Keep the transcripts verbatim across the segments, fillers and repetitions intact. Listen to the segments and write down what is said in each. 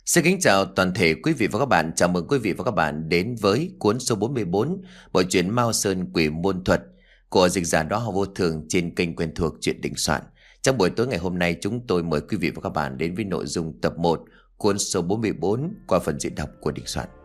Xin kính chào toàn thể quý vị và các bạn. Chào mừng quý vị và các bạn đến với cuốn số bốn mươi bốn bộ truyện Mao Sơn Quỷ Môn Thuật của dịch giả Đó Học Vô Thường trên kênh quen thuộc Truyện Đình Soạn. Trong buổi tối ngày hôm nay, chúng tôi mời quý vị và các bạn đến với nội dung tập một cuốn số bốn mươi bốn qua phần diễn đọc của Đình Soạn.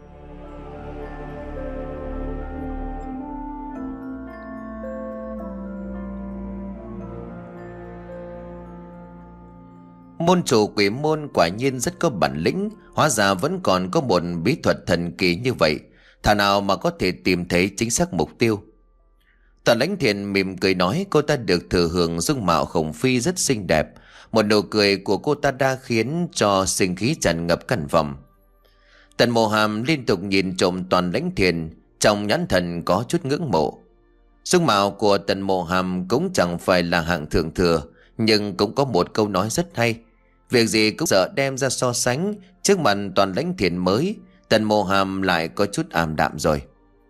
Môn chủ Quỷ Môn quả nhiên rất có bản lĩnh, hóa ra vẫn còn có một bí thuật thần kỳ như vậy, thà nào mà có thể tìm thấy chính xác mục tiêu. Toàn Lãnh Thiền mỉm cười nói cô ta được thừa hưởng dung mạo khổng phi rất xinh đẹp, một nụ cười của cô ta đã khiến cho sinh khí tràn ngập căn phòng. Tần Mộ Hàm liên tục nhìn trộm Toàn Lãnh Thiền, trong nhãn thần có chút ngưỡng mộ. Dung mạo của Tần Mộ Hàm cũng chẳng phải là hạng thượng thừa, nhưng cũng có một câu nói rất hay. Việc gì cũng sợ đem ra so sánh, trước mặt Toàn Lãnh Thiền mới, Tần Mộ Hàm lại có chút ảm đạm rồi.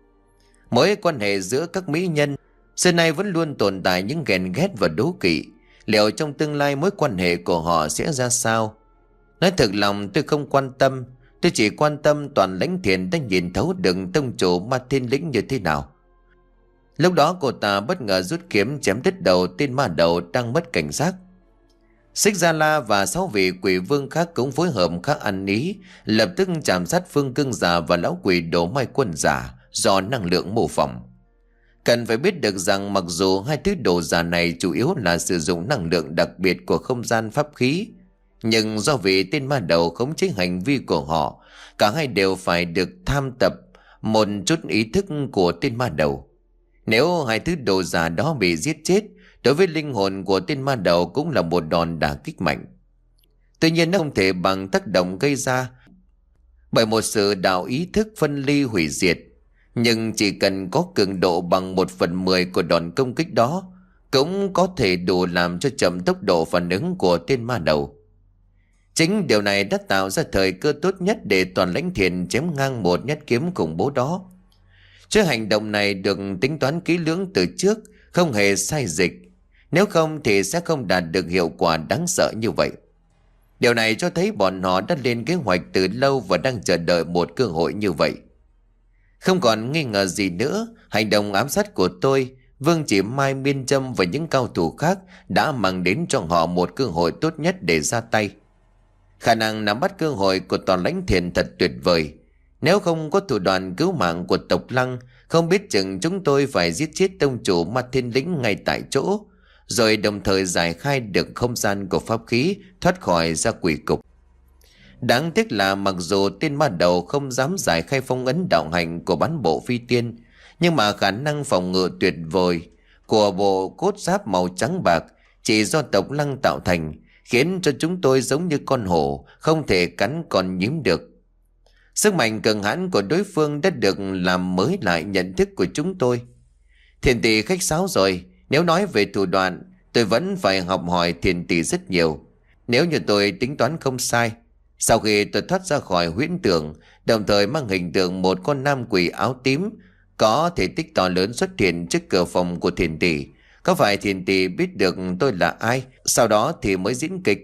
Mối quan hệ giữa các mỹ nhân xưa nay vẫn luôn tồn tại những ghen ghét và đố kỵ. Liệu trong tương lai mối quan hệ của họ sẽ ra sao? Nói thật lòng tôi không quan tâm, tôi chỉ quan tâm Toàn Lãnh Thiền đã nhìn thấu được tông chủ Ma Thiên Lĩnh như thế nào. Lúc đó cô ta bất ngờ rút kiếm chém đứt đầu tên ma đầu đang mất cảnh giác. Xích Gia La và sáu vị quỷ vương khác cũng phối hợp khá ăn ý, lập tức chạm sát Phương Cương Giả và lão quỷ Đỗ Mai Quân Giả do năng lượng mô phỏng. Cần phải biết được rằng mặc dù hai thứ đồ giả này chủ yếu là sử dụng năng lượng đặc biệt của không gian pháp khí, nhưng do vị tên ma đầu khống chế hành vi của họ, cả hai đều phải được tham tập một chút ý thức của tên ma đầu. Nếu hai thứ đồ giả đó bị giết chết, đối với linh hồn của tên ma đầu cũng là một đòn đả kích mạnh. Tuy nhiên nó không thể bằng tác động gây ra bởi một sự đạo ý thức phân ly hủy diệt, nhưng chỉ cần có cường độ bằng một phần mười của đòn công kích đó cũng có thể đủ làm cho chậm tốc độ phản ứng của tên ma đầu. Chính điều này đã tạo ra thời cơ tốt nhất để Toàn Lãnh Thiền chém ngang một nhát kiếm khủng bố đó. Chứ hành động này được tính toán kỹ lưỡng từ trước, không hề sai dịch. Nếu không thì sẽ không đạt được hiệu quả đáng sợ như vậy. Điều này cho thấy bọn họ đã lên kế hoạch từ lâu và đang chờ đợi một cơ hội như vậy. Không còn nghi ngờ gì nữa, hành động ám sát của tôi, Vương Chỉ Mai, Miên Trâm và những cao thủ khác đã mang đến cho họ một cơ hội tốt nhất để ra tay. Khả năng nắm bắt cơ hội của Toàn Lãnh Thiền thật tuyệt vời. Nếu không có thủ đoạn cứu mạng của tộc Lăng, không biết chừng chúng tôi phải giết chết tông chủ Ma Thiên Lĩnh ngay tại chỗ, rồi đồng thời giải khai được không gian của pháp khí, thoát khỏi ra quỷ cục. Đáng tiếc là mặc dù tên ma đầu không dám giải khai phong ấn đạo hành của bán bộ phi tiên, nhưng mà khả năng phòng ngự tuyệt vời của bộ cốt giáp màu trắng bạc chỉ do tộc Lăng tạo thành, khiến cho chúng tôi giống như con hổ, không thể cắn còn nhím được. Sức mạnh cường hãn của đối phương đã được làm mới lại nhận thức của chúng tôi. Thiền tỷ khách sáo rồi, nếu nói về thủ đoạn, tôi vẫn phải học hỏi thiền tỷ rất nhiều. Nếu như tôi tính toán không sai, sau khi tôi thoát ra khỏi huyễn tưởng, đồng thời mang hình tượng một con nam quỷ áo tím, có thể tích to lớn xuất hiện trước cửa phòng của thiền tỷ, có phải thiền tỷ biết được tôi là ai, sau đó thì mới diễn kịch?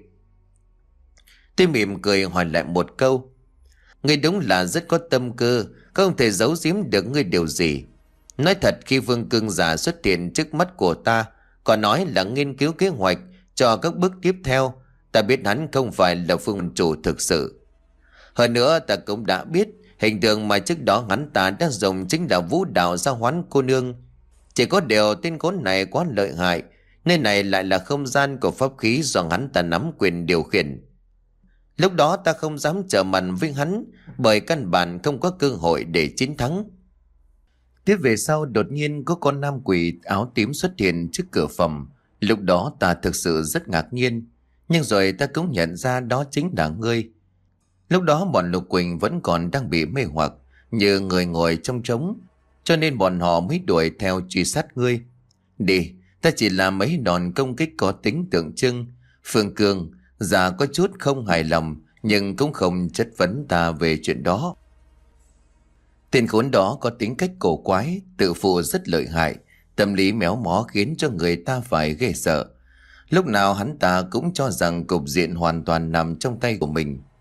Tôi mỉm cười hỏi lại một câu. Ngươi đúng là rất có tâm cơ, không thể giấu giếm được ngươi điều gì. Nói thật, khi Vương Cương Giả xuất hiện trước mắt của ta, còn nói là nghiên cứu kế hoạch cho các bước tiếp theo, ta biết hắn không phải là phương chủ thực sự. Hơn nữa ta cũng đã biết hình tượng mà trước đó hắn ta đã dùng chính là vũ đạo Giao Hoán cô nương. Chỉ có điều tên khốn này quá lợi hại, nơi này lại là không gian của pháp khí do hắn ta nắm quyền điều khiển. Lúc đó ta không dám trở mặt với hắn, bởi căn bản không có cơ hội để chiến thắng. Tiếp về sau đột nhiên có con nam quỷ áo tím xuất hiện trước cửa phòng. Lúc đó ta thực sự rất ngạc nhiên, nhưng rồi ta cũng nhận ra đó chính là ngươi. Lúc đó bọn Lục Quỳnh vẫn còn đang bị mê hoặc, như người ngồi trong trống, cho nên bọn họ mới đuổi theo truy sát ngươi. Đi, ta chỉ làm mấy đòn công kích có tính tượng trưng. Phương Cương Giả có chút không hài lòng, nhưng cũng không chất vấn ta về chuyện đó. Tên khốn đó có tính cách cổ quái, tự phụ rất lợi hại, tâm lý méo mó khiến cho người ta phải ghê sợ. Lúc nào hắn ta cũng cho rằng cục diện hoàn toàn nằm trong tay của mình.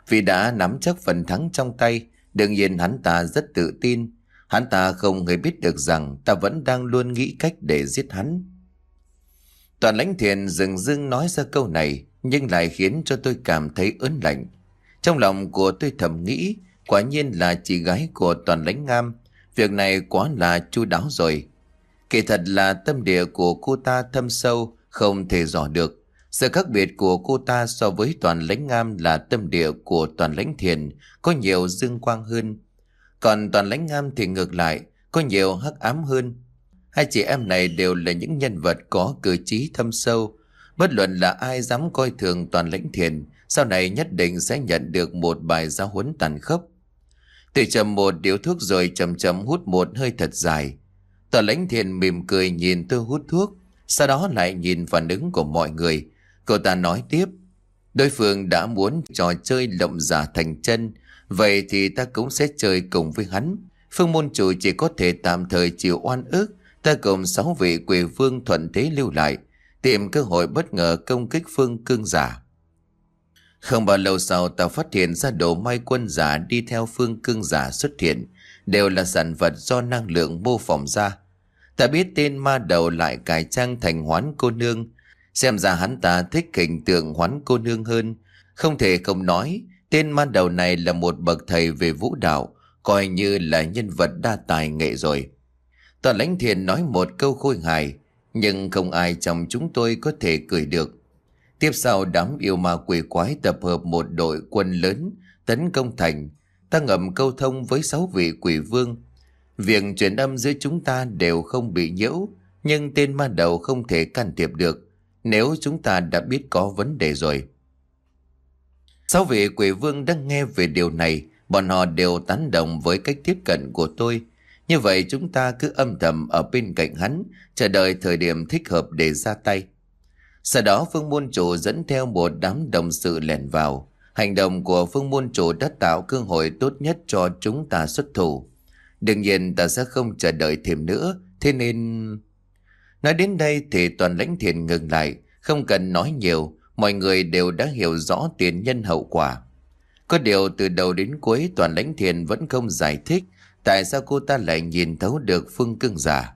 Vì đã nắm chắc phần thắng trong tay, đương nhiên hắn ta rất tự tin. Hắn ta không hề biết được rằng ta vẫn đang luôn nghĩ cách để giết hắn. Toàn Lãnh Thiền dừng dưng nói ra câu này, nhưng lại khiến cho tôi cảm thấy ớn lạnh. Trong lòng của tôi thầm nghĩ, quả nhiên là chị gái của Toàn Lãnh Ngam. Việc này quá là chu đáo rồi. Kỳ thật là tâm địa của cô ta thâm sâu, không thể dò được. Sự khác biệt của cô ta so với Toàn Lãnh Ngam là tâm địa của Toàn Lãnh Thiền có nhiều dương quang hơn. Còn Toàn Lãnh Ngam thì ngược lại, có nhiều hắc ám hơn. Hai chị em này đều là những nhân vật có cử chí thâm sâu. Bất luận là ai dám coi thường Toàn Lãnh Thiền, sau này nhất định sẽ nhận được một bài giáo huấn tàn khốc. Tôi chầm một điếu thuốc rồi chậm chậm hút một hơi thật dài. Toàn Lãnh Thiền mỉm cười nhìn tôi hút thuốc, sau đó lại nhìn phản ứng của mọi người. Cô ta nói tiếp: đối phương đã muốn trò chơi lộng giả thành chân, vậy thì ta cũng sẽ chơi cùng với hắn. Phương môn chủ chỉ có thể tạm thời chịu oan ức. Ta cùng sáu vị quỷ vương thuận thế lưu lại, tìm cơ hội bất ngờ công kích Phương Cương giả. Không bao lâu sau, ta phát hiện ra đồ mai quân giả đi theo Phương Cương giả xuất hiện đều là sản vật do năng lượng mô phỏng ra. Ta biết tên ma đầu lại cải trang thành Hoán cô nương, xem ra hắn ta thích hình tượng Hoán cô nương hơn. Không thể không nói, tên ma đầu này là một bậc thầy về vũ đạo, coi như là nhân vật đa tài nghệ rồi. Toàn Lãnh Thiền nói một câu khôi hài, nhưng không ai trong chúng tôi có thể cười được. Tiếp sau, đám yêu ma quỷ quái tập hợp một đội quân lớn tấn công thành. Ta ngầm câu thông với sáu vị quỷ vương. Việc truyền âm giữa chúng ta đều không bị nhiễu, nhưng tên ma đầu không thể can thiệp được nếu chúng ta đã biết có vấn đề rồi. Sáu vị quỷ vương đang nghe về điều này, bọn họ đều tán đồng với cách tiếp cận của tôi. Như vậy chúng ta cứ âm thầm ở bên cạnh hắn, chờ đợi thời điểm thích hợp để ra tay. Sau đó Phương môn chủ dẫn theo một đám đồng sự lẻn vào. Hành động của Phương môn chủ đã tạo cơ hội tốt nhất cho chúng ta xuất thủ. Đương nhiên ta sẽ không chờ đợi thêm nữa, thế nên... Nói đến đây thì Toàn Lãnh Thiền ngừng lại, không cần nói nhiều, mọi người đều đã hiểu rõ tiền nhân hậu quả. Có điều từ đầu đến cuối Toàn Lãnh Thiền vẫn không giải thích tại sao cô ta lại nhìn thấu được Phương Cương giả.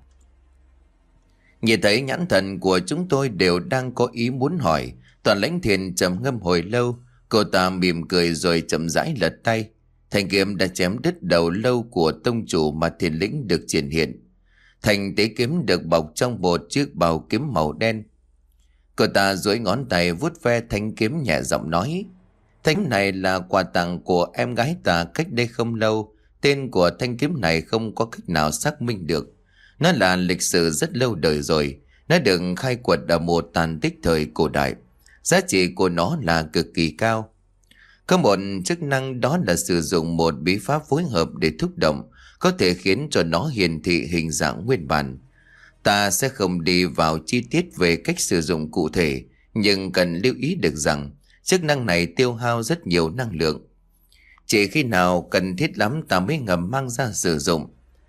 Nhìn thấy nhãn thần của chúng tôi đều đang có ý muốn hỏi, Toàn Lãnh Thiền trầm ngâm hồi lâu, cô ta mỉm cười rồi chậm rãi lật tay. Thanh kiếm đã chém đứt đầu lâu của tông chủ mà Thiền lĩnh được triển hiện. Thành tế kiếm được bọc trong một chiếc bào kiếm màu đen. Cô ta duỗi ngón tay vuốt ve thanh kiếm nhẹ giọng nói: thanh này là quà tặng của em gái ta cách đây không lâu. Tên của thanh kiếm này không có cách nào xác minh được. Nó là lịch sử rất lâu đời rồi. Nó được khai quật ở một tàn tích thời cổ đại. Giá trị của nó là cực kỳ cao. Có một chức năng, đó là sử dụng một bí pháp phối hợp để thúc động, có thể khiến cho nó hiển thị hình dạng nguyên bản. Ta sẽ không đi vào chi tiết về cách sử dụng cụ thể, nhưng cần lưu ý được rằng chức năng này tiêu hao rất nhiều năng lượng. Chỉ khi nào cần thiết lắm ta mới ngầm mang ra sử dụng.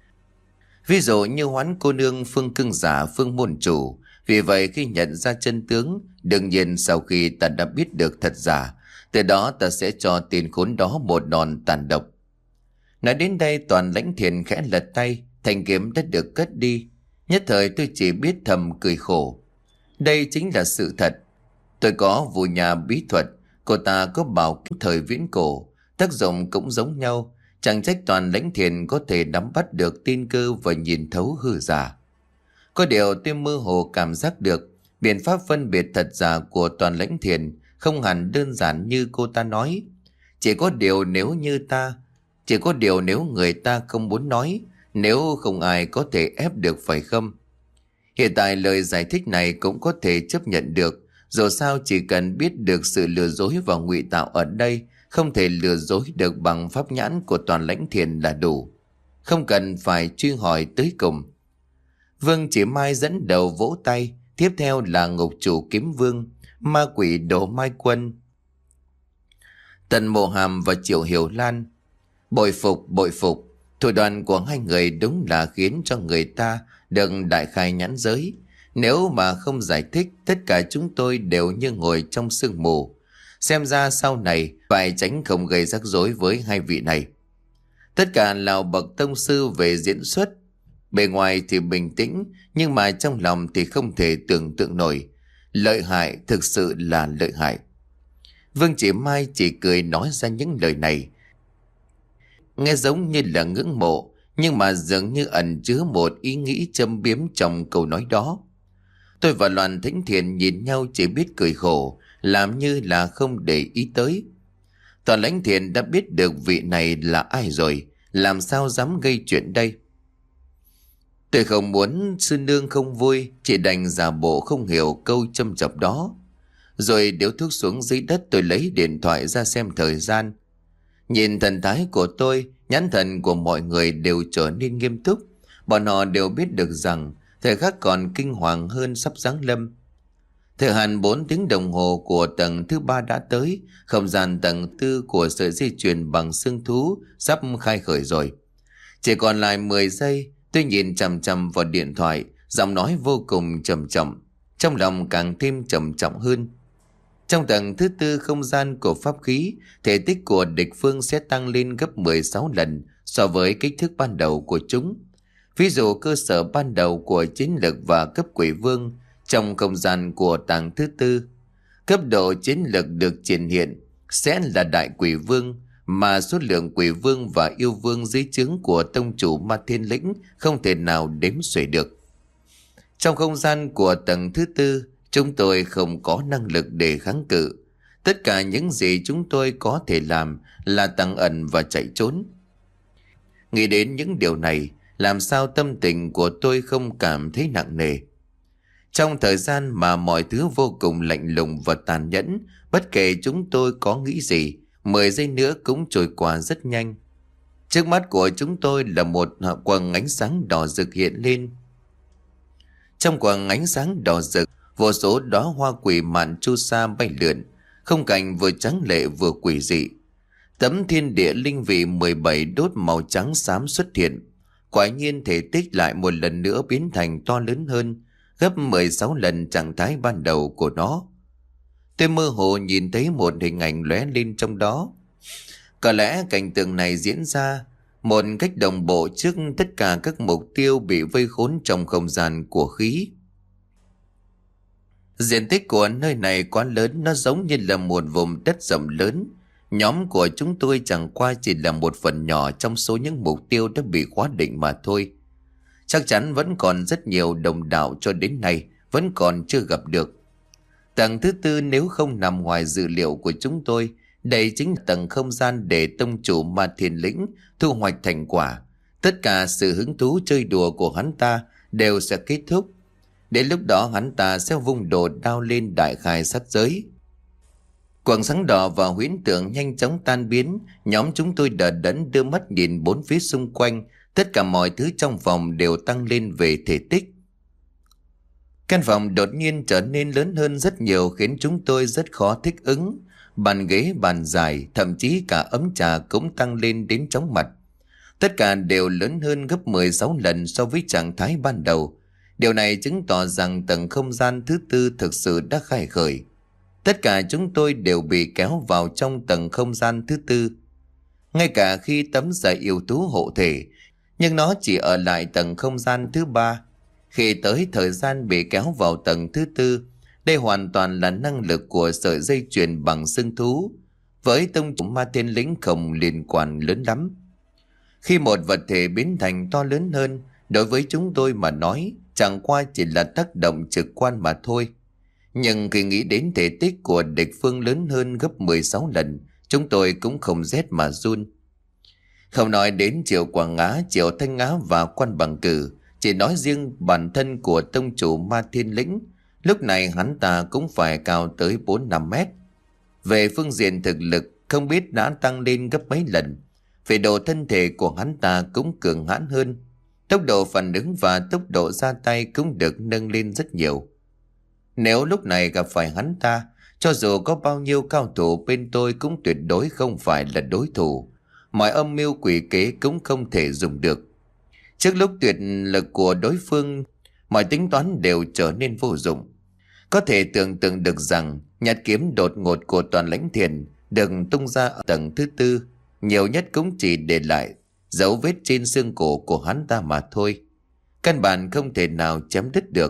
Ví dụ như Hoán cô nương, Phương Cương giả, Phương môn chủ. Vì vậy khi nhận ra chân tướng, đương nhiên sau khi ta đã biết được thật giả, từ đó ta sẽ cho tên khốn đó một đòn tàn độc. Nói đến đây Toàn Lãnh Thiền khẽ lật tay, thanh kiếm đã được cất đi. Nhất thời tôi chỉ biết thầm cười khổ. Đây chính là sự thật. Tôi có vụ nhà bí thuật, cô ta có bảo kiếm thời viễn cổ, tác dụng cũng giống nhau. Chẳng trách Toàn Lãnh Thiền có thể nắm bắt được tiên cơ và nhìn thấu hư giả. Có điều tôi mơ hồ cảm giác được biện pháp phân biệt thật giả của Toàn Lãnh Thiền không hẳn đơn giản như cô ta nói. Chỉ có điều nếu như ta Chỉ có điều nếu người ta không muốn nói, nếu không ai có thể ép được, phải không? Hiện tại lời giải thích này cũng có thể chấp nhận được. Dù sao chỉ cần biết được sự lừa dối và ngụy tạo ở đây không thể lừa dối được bằng pháp nhãn của Toàn Lãnh Thiền là đủ. Không cần phải truy hỏi tới cùng. Vương Chỉ Mai dẫn đầu vỗ tay. Tiếp theo là Ngục Chủ Kiếm Vương, Ma Quỷ Đồ Mai Quân, Tần Mộ Hàm và Triệu Hiểu Lan. Bội phục, bội phục. Thủ đoạn của hai người đúng là khiến cho người ta được đại khai nhãn giới. Nếu mà không giải thích, tất cả chúng tôi đều như ngồi trong sương mù. Xem ra sau này phải tránh không gây rắc rối với hai vị này. Tất cả là bậc tông sư về diễn xuất. Bề ngoài thì bình tĩnh, nhưng mà trong lòng thì không thể tưởng tượng nổi. Lợi hại, thực sự là lợi hại. Vương Chỉ Mai chỉ cười nói ra những lời này. Nghe giống như là ngưỡng mộ, nhưng mà dường như ẩn chứa một ý nghĩ châm biếm trong câu nói đó. Tôi và Loan Thính Thiền nhìn nhau chỉ biết cười khổ, làm như là không để ý tới. Toàn Lãnh Thiền đã biết được vị này là ai rồi, làm sao dám gây chuyện đây. Tôi không muốn sư nương không vui, chỉ đành giả bộ không hiểu câu châm chọc đó. Rồi điếu thuốc xuống dưới đất, tôi lấy điện thoại ra xem thời gian. Nhìn thần thái của tôi, nhãn thần của mọi người đều trở nên nghiêm túc. Bọn họ đều biết được rằng thời khắc còn kinh hoàng hơn sắp giáng lâm. Thời hạn bốn tiếng đồng hồ của tầng thứ ba đã tới, không gian tầng tư của sợi dây chuyền bằng xương thú sắp khai khởi rồi. Chỉ còn lại mười giây, tôi nhìn chằm chằm vào điện thoại, giọng nói vô cùng trầm trọng, trong lòng càng thêm trầm trọng hơn. Trong tầng thứ tư không gian của pháp khí, thể tích của địch phương sẽ tăng lên gấp mười sáu lần so với kích thước ban đầu của chúng. Ví dụ cơ sở ban đầu của chiến lực và cấp quỷ vương trong không gian của tầng thứ tư, cấp độ chiến lực được triển hiện sẽ là đại quỷ vương, mà số lượng quỷ vương và yêu vương dưới trướng của tông chủ Ma Thiên Lĩnh không thể nào đếm xuể được. Trong không gian của tầng thứ tư, chúng tôi không có năng lực để kháng cự. Tất cả những gì chúng tôi có thể làm là tăng ẩn và chạy trốn. Nghĩ đến những điều này, làm sao tâm tình của tôi không cảm thấy nặng nề. Trong thời gian mà mọi thứ vô cùng lạnh lùng và tàn nhẫn, bất kể chúng tôi có nghĩ gì, mười giây nữa cũng trôi qua rất nhanh. Trước mắt của chúng tôi là một quầng ánh sáng đỏ rực hiện lên. Trong quầng ánh sáng đỏ rực, vô số đóa hoa quỷ mạn chu sa bay lượn, không cảnh vừa trắng lệ vừa quỷ dị. Tấm thiên địa linh vị mười bảy đốt màu trắng xám xuất hiện. Quả nhiên thể tích lại một lần nữa biến thành to lớn hơn, gấp mười sáu lần trạng thái ban đầu của nó. Tôi mơ hồ nhìn thấy một hình ảnh lóe lên trong đó. Có lẽ cảnh tượng này diễn ra một cách đồng bộ trước tất cả các mục tiêu bị vây khốn trong không gian của khí. Diện tích của nơi này quá lớn, nó giống như là một vùng đất rộng lớn. Nhóm của chúng tôi chẳng qua chỉ là một phần nhỏ trong số những mục tiêu đã bị khóa định mà thôi. Chắc chắn vẫn còn rất nhiều đồng đạo cho đến nay vẫn còn chưa gặp được. Tầng thứ tư nếu không nằm ngoài dự liệu của chúng tôi, đây chính là tầng không gian để tông chủ Ma Thiên Lĩnh thu hoạch thành quả. Tất cả sự hứng thú chơi đùa của hắn ta đều sẽ kết thúc. Đến lúc đó hắn ta sẽ vung đồ đao lên đại khai sát giới. Quầng sáng đỏ và huyễn tượng nhanh chóng tan biến. Nhóm chúng tôi đờ đẫn đưa mắt nhìn bốn phía xung quanh. Tất cả mọi thứ trong phòng đều tăng lên về thể tích. Căn phòng đột nhiên trở nên lớn hơn rất nhiều, khiến chúng tôi rất khó thích ứng. Bàn ghế, bàn dài, thậm chí cả ấm trà cũng tăng lên đến chóng mặt. Tất cả đều lớn hơn gấp mười sáu lần so với trạng thái ban đầu. Điều này chứng tỏ rằng tầng không gian thứ tư thực sự đã khai khởi. Tất cả chúng tôi đều bị kéo vào trong tầng không gian thứ tư. Ngay cả khi tấm giải yêu thú hộ thể, nhưng nó chỉ ở lại tầng không gian thứ ba. Khi tới thời gian bị kéo vào tầng thứ tư, đây hoàn toàn là năng lực của sợi dây chuyền bằng xương thú. Với tông chủ Ma Thiên Lĩnh không liên quan lớn lắm. Khi một vật thể biến thành to lớn hơn, đối với chúng tôi mà nói, chẳng qua chỉ là tác động trực quan mà thôi. Nhưng khi nghĩ đến thể tích của địch phương lớn hơn gấp mười sáu lần, chúng tôi cũng không rét mà run. Không nói đến Triệu Quảng Ngã, Triệu Thanh Ngã và Quan Bằng Cử, chỉ nói riêng bản thân của tông chủ Ma Thiên Lĩnh, lúc này hắn ta cũng phải cao tới bốn năm mét. Về phương diện thực lực, không biết đã tăng lên gấp mấy lần. Về độ thân thể của hắn ta cũng cường hãn hơn. Tốc độ phản ứng và tốc độ ra tay cũng được nâng lên rất nhiều. Nếu lúc này gặp phải hắn ta, cho dù có bao nhiêu cao thủ bên tôi cũng tuyệt đối không phải là đối thủ. Mọi âm mưu quỷ kế cũng không thể dùng được. Trước lúc tuyệt lực của đối phương, mọi tính toán đều trở nên vô dụng. Có thể tưởng tượng được rằng Nhát kiếm đột ngột của Toàn Lãnh Thiền được tung ra ở tầng thứ tư, nhiều nhất cũng chỉ để lại dấu vết trên xương cổ của hắn ta mà thôi. Căn bản không thể nào chém đứt được.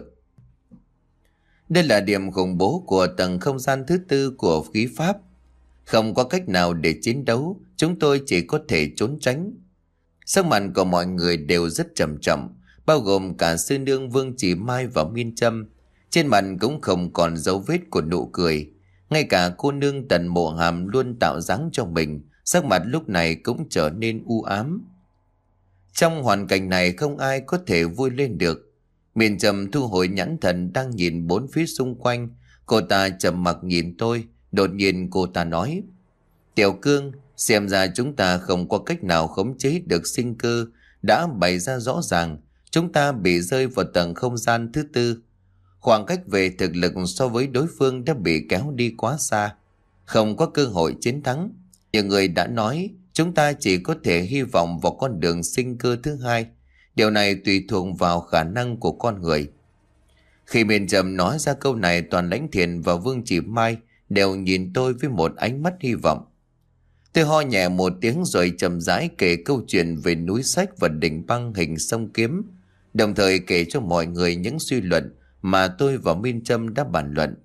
Đây là điểm khủng bố của tầng không gian thứ tư của khí pháp. Không có cách nào để chiến đấu, chúng tôi chỉ có thể trốn tránh. Sắc mặt của mọi người đều rất trầm trọng, bao gồm cả sư nương Vương Chỉ Mai và Miên Trâm. Trên mặt cũng không còn dấu vết của nụ cười. Ngay cả cô nương Tần Mộ Hàm luôn tạo dáng cho mình, sắc mặt lúc này cũng trở nên u ám. Trong hoàn cảnh này không ai có thể vui lên được. Miên Trâm thu hồi nhãn thần đang nhìn bốn phía xung quanh. Cô ta trầm mặc nhìn tôi. Đột nhiên cô ta nói: Tiểu Cương, xem ra chúng ta không có cách nào khống chế được sinh cơ đã bày ra rõ ràng. Chúng ta bị rơi vào tầng không gian thứ tư. Khoảng cách về thực lực so với đối phương đã bị kéo đi quá xa, không có cơ hội chiến thắng. Nhiều người đã nói chúng ta chỉ có thể hy vọng vào con đường sinh cơ thứ hai. Điều này tùy thuộc vào khả năng của con người. Khi Miên Trầm nói ra câu này, Toàn Lãnh Thiền và Vương Chỉ Mai đều nhìn tôi với một ánh mắt hy vọng. Tôi ho nhẹ một tiếng rồi chậm rãi kể câu chuyện về núi Sách và đỉnh băng hình sông Kiếm, đồng thời kể cho mọi người những suy luận mà tôi và Miên Trâm đã bàn luận.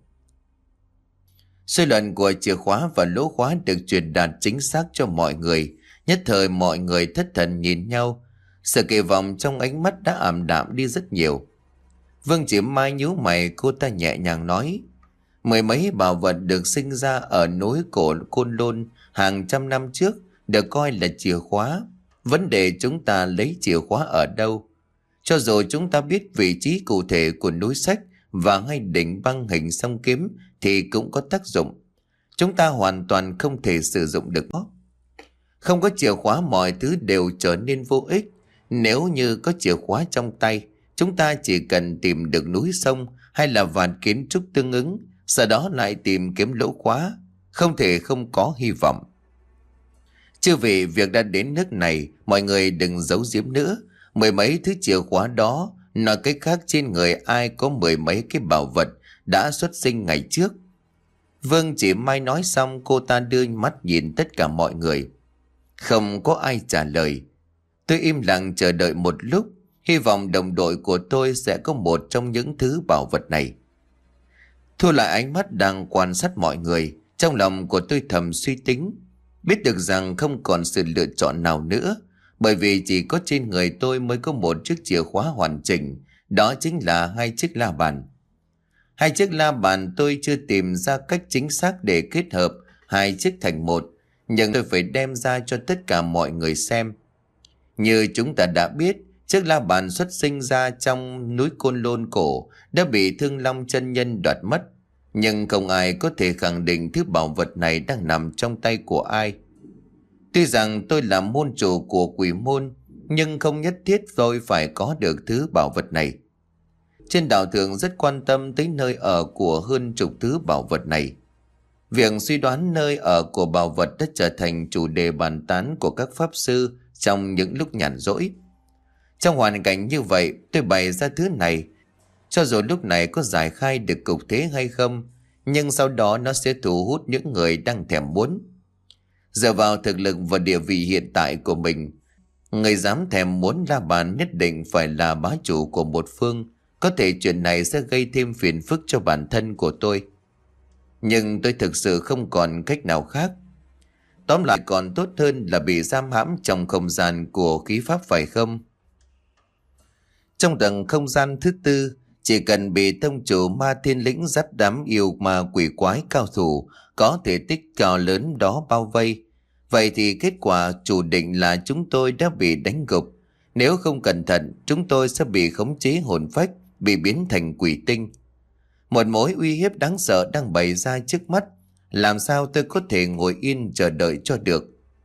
Suy luận của chìa khóa và lỗ khóa được truyền đạt chính xác cho mọi người. Nhất thời mọi người thất thần nhìn nhau. Sự kỳ vọng trong ánh mắt đã ảm đạm đi rất nhiều. Vương Chỉ Mai nhíu mày, cô ta nhẹ nhàng nói: Mười mấy bảo vật được sinh ra ở núi cổ Côn Lôn hàng trăm năm trước được coi là chìa khóa. Vấn đề chúng ta lấy chìa khóa ở đâu? Cho dù chúng ta biết vị trí cụ thể của núi Sách và ngay đỉnh băng hình sông Kiếm thì cũng có tác dụng. Chúng ta hoàn toàn không thể sử dụng được nó. Không có chìa khóa mọi thứ đều trở nên vô ích. Nếu như có chìa khóa trong tay, chúng ta chỉ cần tìm được núi sông hay là vạn kiến trúc tương ứng, sau đó lại tìm kiếm lỗ khóa. Không thể không có hy vọng. Chư vị, việc đã đến nước này, mọi người đừng giấu giếm nữa. Mười mấy thứ chìa khóa đó, nói cách khác trên người ai có mười mấy cái bảo vật đã xuất sinh ngày trước. Vương Chỉ Mai nói xong, cô ta đưa mắt nhìn tất cả mọi người. Không có ai trả lời. Tôi im lặng chờ đợi một lúc, hy vọng đồng đội của tôi sẽ có một trong những thứ bảo vật này. Thu lại ánh mắt đang quan sát mọi người, trong lòng của tôi thầm suy tính, biết được rằng không còn sự lựa chọn nào nữa, bởi vì chỉ có trên người tôi mới có một chiếc chìa khóa hoàn chỉnh, đó chính là hai chiếc la bàn. Hai chiếc la bàn tôi chưa tìm ra cách chính xác để kết hợp hai chiếc thành một, nhưng tôi phải đem ra cho tất cả mọi người xem. Như chúng ta đã biết, chiếc la bàn xuất sinh ra trong núi Côn Lôn cổ đã bị Thương Long chân nhân đoạt mất, nhưng không ai có thể khẳng định thứ bảo vật này đang nằm trong tay của ai. Tuy rằng tôi là môn chủ của Quỷ môn, nhưng không nhất thiết tôi phải có được thứ bảo vật này. Trên đạo thượng rất quan tâm tới nơi ở của hơn chục thứ bảo vật này. Việc suy đoán nơi ở của bảo vật đã trở thành chủ đề bàn tán của các pháp sư trong những lúc nhàn rỗi. Trong hoàn cảnh như vậy, tôi bày ra thứ này. Cho dù lúc này có giải khai được cục thế hay không, nhưng sau đó nó sẽ thu hút những người đang thèm muốn. Dựa vào thực lực và địa vị hiện tại của mình, người dám thèm muốn la bàn nhất định phải là bá chủ của một phương. Có thể chuyện này sẽ gây thêm phiền phức cho bản thân của tôi, nhưng tôi thực sự không còn cách nào khác. Tóm lại còn tốt hơn là bị giam hãm trong không gian của khí pháp, phải không? Trong tầng không gian thứ tư, chỉ cần bị tông chủ Ma Thiên Lĩnh dắt đám yêu ma quỷ quái cao thủ có thể tích cao lớn đó bao vây, vậy thì kết quả chủ định là chúng tôi đã bị đánh gục. Nếu không cẩn thận, chúng tôi sẽ bị khống chế hồn phách, bị biến thành quỷ tinh. Một mối uy hiếp đáng sợ đang bày ra trước mắt, làm sao tôi có thể ngồi yên chờ đợi cho được?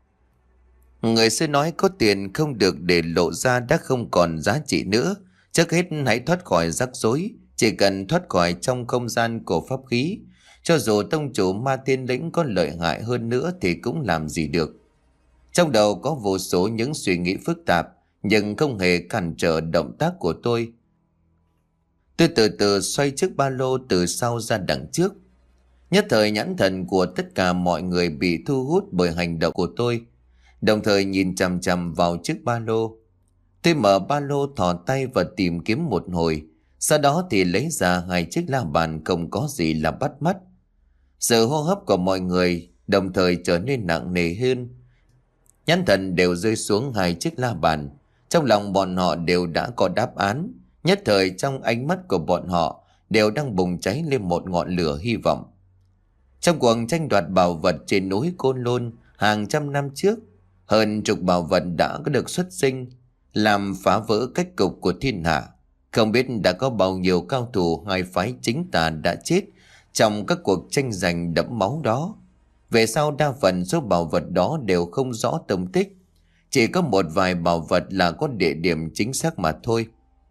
Người xưa nói có tiền không được để lộ ra đã không còn giá trị nữa. Trước hết hãy thoát khỏi rắc rối. Chỉ cần thoát khỏi trong không gian của pháp khí, cho dù tông chủ Ma Thiên Lĩnh có lợi hại hơn nữa thì cũng làm gì được. Trong đầu có vô số những suy nghĩ phức tạp, nhưng không hề cản trở động tác của tôi. Tôi từ từ xoay chiếc ba lô từ sau ra đằng trước. Nhất thời nhãn thần của tất cả mọi người bị thu hút bởi hành động của tôi, đồng thời nhìn chằm chằm vào chiếc ba lô. Tôi mở ba lô, thò tay và tìm kiếm một hồi, sau đó thì lấy ra hai chiếc la bàn không có gì là bắt mắt. Sự hô hấp của mọi người đồng thời trở nên nặng nề hơn. Nhãn thần đều rơi xuống hai chiếc la bàn. Trong lòng bọn họ đều đã có đáp án. Nhất thời trong ánh mắt của bọn họ đều đang bùng cháy lên một ngọn lửa hy vọng. Trong cuộc tranh đoạt bảo vật trên núi Côn Lôn hàng trăm năm trước, hơn chục bảo vật đã có được xuất sinh, làm phá vỡ cách cục của thiên hạ. Không biết đã có bao nhiêu cao thủ hai phái chính tà đã chết trong các cuộc tranh giành đẫm máu đó. Về sau đa phần số bảo vật đó đều không rõ tung tích, chỉ có một vài bảo vật là có địa điểm chính xác mà thôi.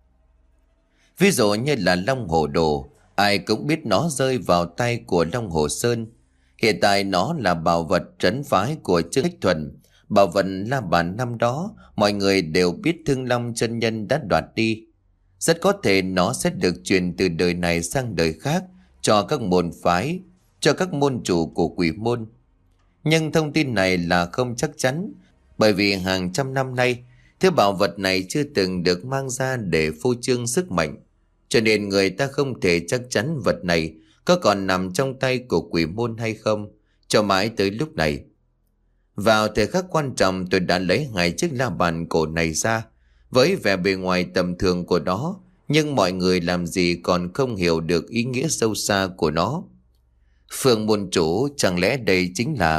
Ví dụ như là Long Hồ Đồ, ai cũng biết nó rơi vào tay của Long Hồ Sơn. Hiện tại nó là bảo vật trấn phái của Trương Ích Thuần. Bảo vật la bàn năm đó mọi người đều biết Thương Long chân nhân đã đoạt đi. Rất có thể nó sẽ được truyền từ đời này sang đời khác cho các môn phái, cho các môn chủ của quỷ môn. Nhưng thông tin này là không chắc chắn, bởi vì hàng trăm năm nay thứ bảo vật này chưa từng được mang ra để phô trương sức mạnh, cho nên người ta không thể chắc chắn vật này có còn nằm trong tay của quỷ môn hay không, cho mãi tới lúc này. Vào thời khắc quan trọng, tôi đã lấy hai chiếc la bàn cổ này ra. Với vẻ bề ngoài tầm thường của nó, nhưng mọi người làm gì còn không hiểu được ý nghĩa sâu xa của nó. Phương môn chủ, chẳng lẽ đây chính là...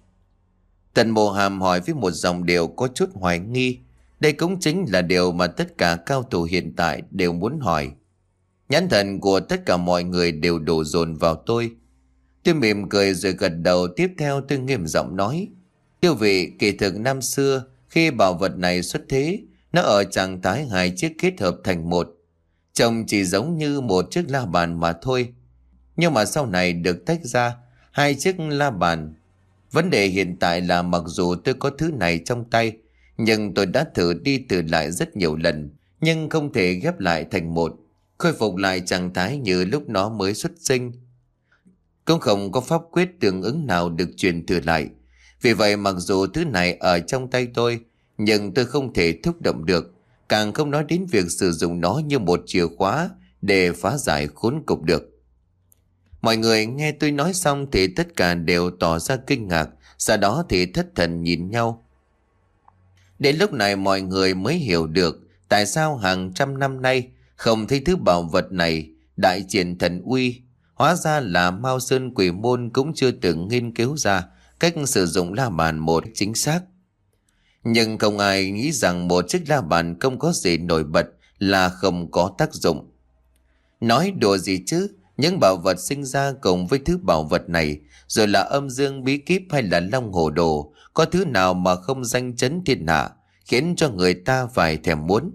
Tần Mộ Hàm hỏi với một giọng điệu có chút hoài nghi. Đây cũng chính là điều mà tất cả cao thủ hiện tại đều muốn hỏi. Nhãn thần của tất cả mọi người đều đổ dồn vào tôi. Tôi mỉm cười rồi gật đầu. Tiếp theo tôi nghiêm giọng nói: Tiêu vị, kỳ thực năm xưa khi bảo vật này xuất thế, nó ở trạng thái hai chiếc kết hợp thành một, trông chỉ giống như một chiếc la bàn mà thôi. Nhưng mà sau này được tách ra hai chiếc la bàn. Vấn đề hiện tại là mặc dù tôi có thứ này trong tay, nhưng tôi đã thử đi thử lại rất nhiều lần, nhưng không thể ghép lại thành một, khôi phục lại trạng thái như lúc nó mới xuất sinh. Cũng không có pháp quyết tương ứng nào được truyền thừa lại. Vì vậy mặc dù thứ này ở trong tay tôi, nhưng tôi không thể thúc động được, càng không nói đến việc sử dụng nó như một chìa khóa để phá giải khốn cục được. Mọi người nghe tôi nói xong thì tất cả đều tỏ ra kinh ngạc, sau đó thì thất thần nhìn nhau. Đến lúc này mọi người mới hiểu được tại sao hàng trăm năm nay không thấy thứ bảo vật này đại triển thần uy. Hóa ra là Mao Sơn Quỷ Môn cũng chưa từng nghiên cứu ra cách sử dụng la bàn một chính xác. Nhưng không ai nghĩ rằng một chiếc la bàn không có gì nổi bật là không có tác dụng. Nói đùa gì chứ, những bảo vật sinh ra cùng với thứ bảo vật này, rồi là âm dương bí kíp hay là long hồ đồ, có thứ nào mà không danh chấn thiên hạ, khiến cho người ta phải thèm muốn.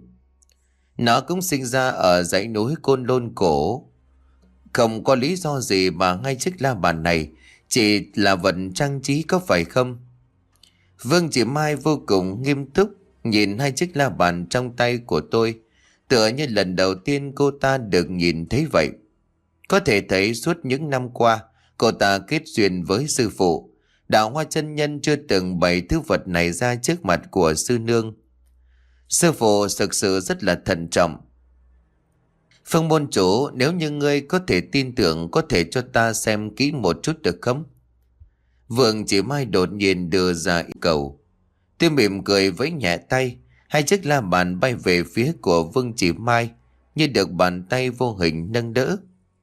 Nó cũng sinh ra ở dãy núi Côn Lôn cổ. Không có lý do gì mà ngay chiếc la bàn này chỉ là vật trang trí, có phải không? Vương Chỉ Mai vô cùng nghiêm túc nhìn hai chiếc la bàn trong tay của tôi, tựa như lần đầu tiên cô ta được nhìn thấy vậy. Có thể thấy suốt những năm qua cô ta kết duyên với sư phụ. Đạo Hoa chân nhân chưa từng bày thứ vật này ra trước mặt của sư nương. Sư phụ thực sự rất là thận trọng. Phương môn chủ, nếu như ngươi có thể tin tưởng, có thể cho ta xem kỹ một chút được không? Vương Chỉ Mai đột nhiên đưa ra yêu cầu. Tôi mỉm cười với nhẹ tay. Hai chiếc la bàn bay về phía của Vương Chỉ Mai, như được bàn tay vô hình nâng đỡ.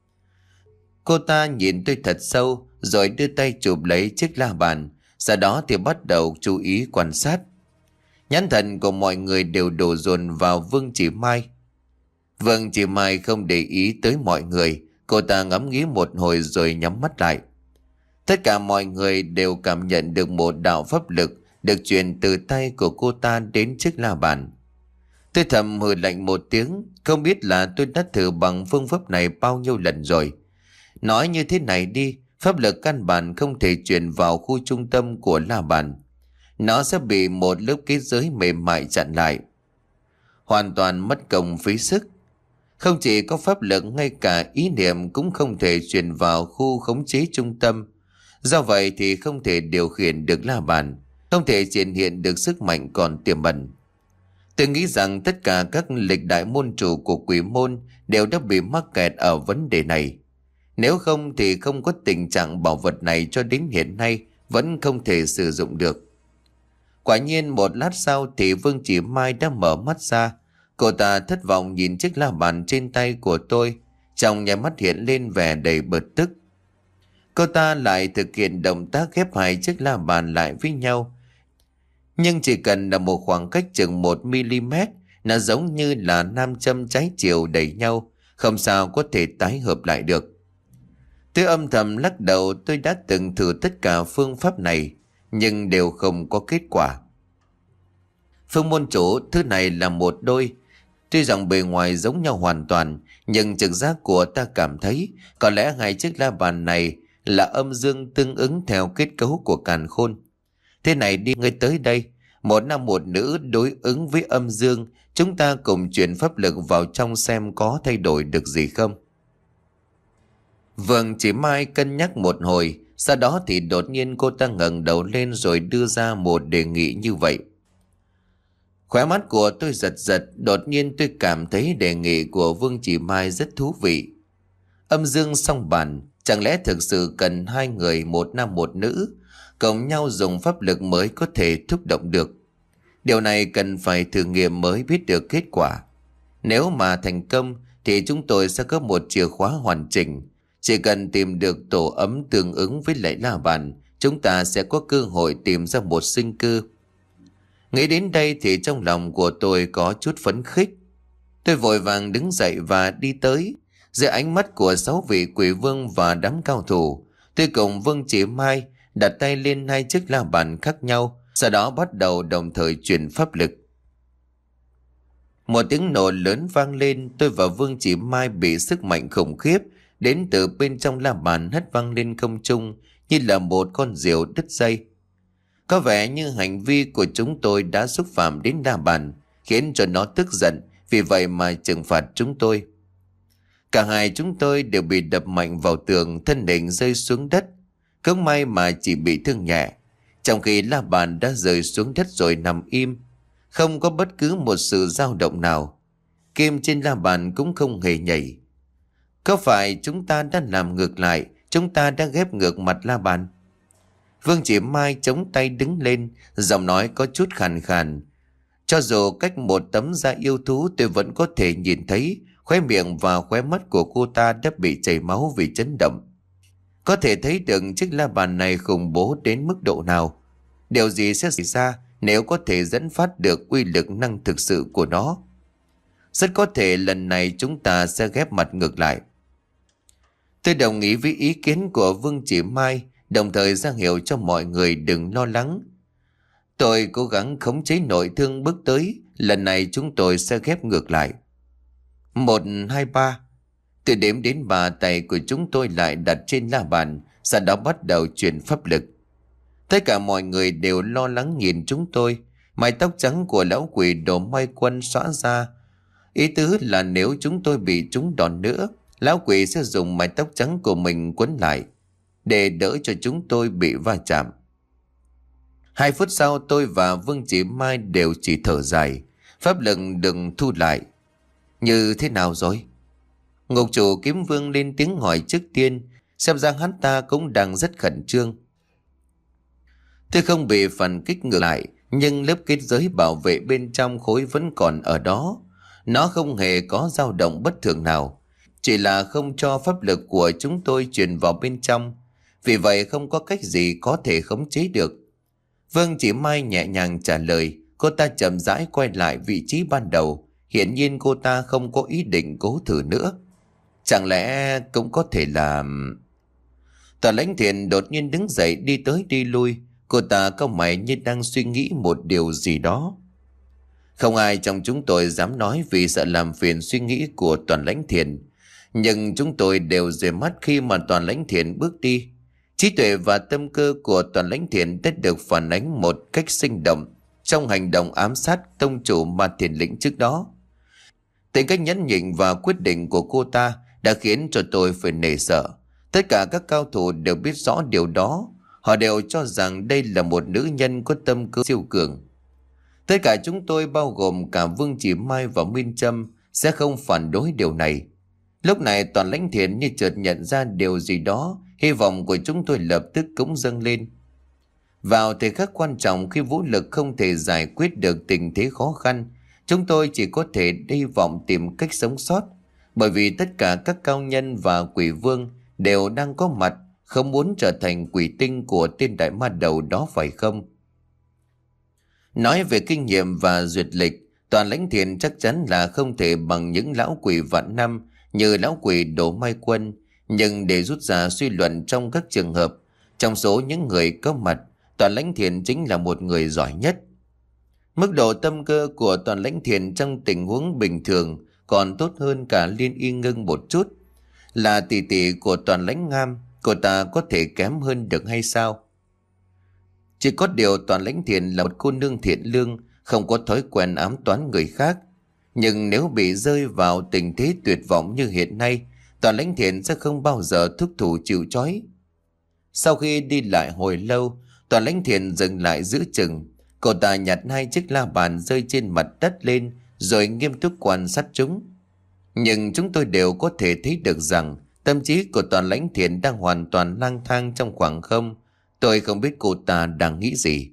Cô ta nhìn tôi thật sâu, rồi đưa tay chụp lấy chiếc la bàn. Sau đó thì bắt đầu chú ý quan sát. Nhãn thần của mọi người đều đổ dồn vào Vương Chỉ Mai. Vương Chỉ Mai không để ý tới mọi người. Cô ta ngẫm nghĩ một hồi rồi nhắm mắt lại. Tất cả mọi người đều cảm nhận được một đạo pháp lực được truyền từ tay của cô ta đến chiếc la bàn. Tôi thầm hừ lạnh một tiếng, không biết là tôi đã thử bằng phương pháp này bao nhiêu lần rồi. Nói như thế này đi, pháp lực căn bản không thể truyền vào khu trung tâm của la bàn. Nó sẽ bị một lớp kết giới mềm mại chặn lại, hoàn toàn mất công phí sức. Không chỉ có pháp lực, ngay cả ý niệm cũng không thể truyền vào khu khống chế trung tâm. Do vậy thì không thể điều khiển được la bàn, không thể triển hiện được sức mạnh còn tiềm ẩn. Tôi nghĩ rằng tất cả các lịch đại môn chủ của quỷ môn đều đã bị mắc kẹt ở vấn đề này. Nếu không thì không có tình trạng bảo vật này cho đến hiện nay vẫn không thể sử dụng được. Quả nhiên một lát sau thì Vương Chỉ Mai đã mở mắt ra. Cô ta thất vọng nhìn chiếc la bàn trên tay của tôi, trong nháy mắt hiện lên vẻ đầy bực tức. Cô ta lại thực hiện động tác ghép hai chiếc la bàn lại với nhau. Nhưng chỉ cần là một khoảng cách chừng một mi-li-mét, nó giống như là nam châm trái chiều đẩy nhau, không sao có thể tái hợp lại được. Tôi âm thầm lắc đầu. Tôi đã từng thử tất cả phương pháp này, nhưng đều không có kết quả. Phương môn chủ, thứ này là một đôi. Tuy rằng bề ngoài giống nhau hoàn toàn, nhưng trực giác của ta cảm thấy có lẽ hai chiếc la bàn này là âm dương tương ứng theo kết cấu của càn khôn. Thế này đi, ngươi tới đây. Một nam một nữ đối ứng với âm dương, chúng ta cùng chuyển pháp lực vào trong xem có thay đổi được gì không. Vương Chỉ Mai cân nhắc một hồi, sau đó thì đột nhiên cô ta ngẩng đầu lên rồi đưa ra một đề nghị như vậy. Khóe mắt của tôi giật giật, đột nhiên tôi cảm thấy đề nghị của Vương Chỉ Mai rất thú vị. Âm dương song bàn, chẳng lẽ thực sự cần hai người một nam một nữ cộng nhau dùng pháp lực mới có thể thúc động được? Điều này cần phải thử nghiệm mới biết được kết quả. Nếu mà thành công thì chúng tôi sẽ có một chìa khóa hoàn chỉnh. Chỉ cần tìm được tổ ấm tương ứng với lại la bàn, chúng ta sẽ có cơ hội tìm ra một sinh cơ. Nghĩ đến đây thì trong lòng của tôi có chút phấn khích. Tôi vội vàng đứng dậy và đi tới. Dưới ánh mắt của sáu vị quỷ vương và đám cao thủ, tôi cùng Vương Chỉ Mai đặt tay lên hai chiếc la bàn khác nhau, sau đó bắt đầu đồng thời chuyển pháp lực. Một tiếng nổ lớn vang lên. Tôi và Vương Chỉ Mai bị sức mạnh khủng khiếp đến từ bên trong la bàn hất văng lên không trung như là một con diều đứt dây. Có vẻ như hành vi của chúng tôi đã xúc phạm đến la bàn, khiến cho nó tức giận, vì vậy mà trừng phạt chúng tôi. Cả hai chúng tôi đều bị đập mạnh vào tường, thân hình rơi xuống đất. Không may mà chỉ bị thương nhẹ, trong khi la bàn đã rơi xuống đất rồi nằm im, không có bất cứ một sự dao động nào. Kim trên la bàn cũng không hề nhảy. Có phải chúng ta đã làm ngược lại? Chúng ta đã ghép ngược mặt la bàn? Vương Chỉ Mai chống tay đứng lên, giọng nói có chút khàn khàn. Cho dù cách một tấm da yêu thú, tôi vẫn có thể nhìn thấy khóe miệng và khóe mắt của cô ta đã bị chảy máu vì chấn động. Có thể thấy được chiếc la bàn này khủng bố đến mức độ nào. Điều gì sẽ xảy ra nếu có thể dẫn phát được uy lực năng thực sự của nó? Rất có thể lần này chúng ta sẽ ghép mặt ngược lại. Tôi đồng ý với ý kiến của Vương Chỉ Mai, đồng thời ra hiệu cho mọi người đừng lo lắng. Tôi cố gắng khống chế nội thương bước tới, lần này chúng tôi sẽ ghép ngược lại. Một, hai, ba. Từ đếm đến ba, tay của chúng tôi lại đặt trên la bàn, sau đó bắt đầu chuyển pháp lực. Tất cả mọi người đều lo lắng nhìn chúng tôi. Mái tóc trắng của lão quỷ Đồ Mai Quân xõa ra. Ý tứ là nếu chúng tôi bị trúng đòn nữa, lão quỷ sẽ dùng mái tóc trắng của mình quấn lại để đỡ cho chúng tôi bị va chạm. Hai phút sau, tôi và Vương Chỉ Mai đều chỉ thở dài. Pháp lực đừng thu lại. Như thế nào rồi? Ngục chủ Kiếm Vương lên tiếng hỏi trước tiên, xem ra hắn ta cũng đang rất khẩn trương. Tôi không bị phản kích ngược lại, nhưng lớp kết giới bảo vệ bên trong khối vẫn còn ở đó. Nó không hề có dao động bất thường nào, chỉ là không cho pháp lực của chúng tôi truyền vào bên trong. Vì vậy không có cách gì có thể khống chế được. Vương Chỉ Mai nhẹ nhàng trả lời. Cô ta chậm rãi quay lại vị trí ban đầu. Hiển nhiên cô ta không có ý định cố thử nữa. Chẳng lẽ cũng có thể là... Tòa Lãnh Thiền đột nhiên đứng dậy đi tới đi lui. Cô ta cau mày như đang suy nghĩ một điều gì đó. Không ai trong chúng tôi dám nói vì sợ làm phiền suy nghĩ của Toàn Lãnh Thiền. Nhưng chúng tôi đều rời mắt khi mà Toàn Lãnh Thiền bước đi. Trí tuệ và tâm cơ của Toàn Lãnh Thiền đã được phản ánh một cách sinh động trong hành động ám sát tông chủ Ma Thiền Lĩnh trước đó. Tính cách nhẫn nhịn và quyết định của cô ta đã khiến cho tôi phải nể sợ. Tất cả các cao thủ đều biết rõ điều đó. Họ đều cho rằng đây là một nữ nhân có tâm cơ siêu cường. Tất cả chúng tôi bao gồm cả Vương Chỉ Mai và Minh Trâm sẽ không phản đối điều này. Lúc này Toàn Lãnh Thiện như chợt nhận ra điều gì đó, hy vọng của chúng tôi lập tức cũng dâng lên. Vào thời khắc quan trọng khi vũ lực không thể giải quyết được tình thế khó khăn, chúng tôi chỉ có thể hy vọng tìm cách sống sót, bởi vì tất cả các cao nhân và quỷ vương đều đang có mặt, không muốn trở thành quỷ tinh của tên đại ma đầu đó phải không? Nói về kinh nghiệm và duyệt lịch, Toàn Lãnh Thiện chắc chắn là không thể bằng những lão quỷ vạn năm như lão quỷ Đỗ Mai Quân, nhưng để rút ra suy luận trong các trường hợp, trong số những người có mặt, Toàn Lãnh Thiện chính là một người giỏi nhất. Mức độ tâm cơ của Toàn Lãnh Thiện trong tình huống bình thường còn tốt hơn cả Liên Y Ngưng một chút. Là tỷ tỷ của Toàn Lãnh Ngam, cô ta có thể kém hơn được hay sao? Chỉ có điều Toàn Lãnh Thiện là một cô nương thiện lương, không có thói quen ám toán người khác. Nhưng nếu bị rơi vào tình thế tuyệt vọng như hiện nay, Toàn Lãnh Thiện sẽ không bao giờ thúc thủ chịu trói. Sau khi đi lại hồi lâu, Toàn Lãnh Thiện dừng lại giữ chừng. Cô ta nhặt hai chiếc la bàn rơi trên mặt đất lên, rồi nghiêm túc quan sát chúng. Nhưng chúng tôi đều có thể thấy được rằng tâm trí của Toàn Lãnh Thiện đang hoàn toàn lang thang trong khoảng không. Tôi không biết cô ta đang nghĩ gì.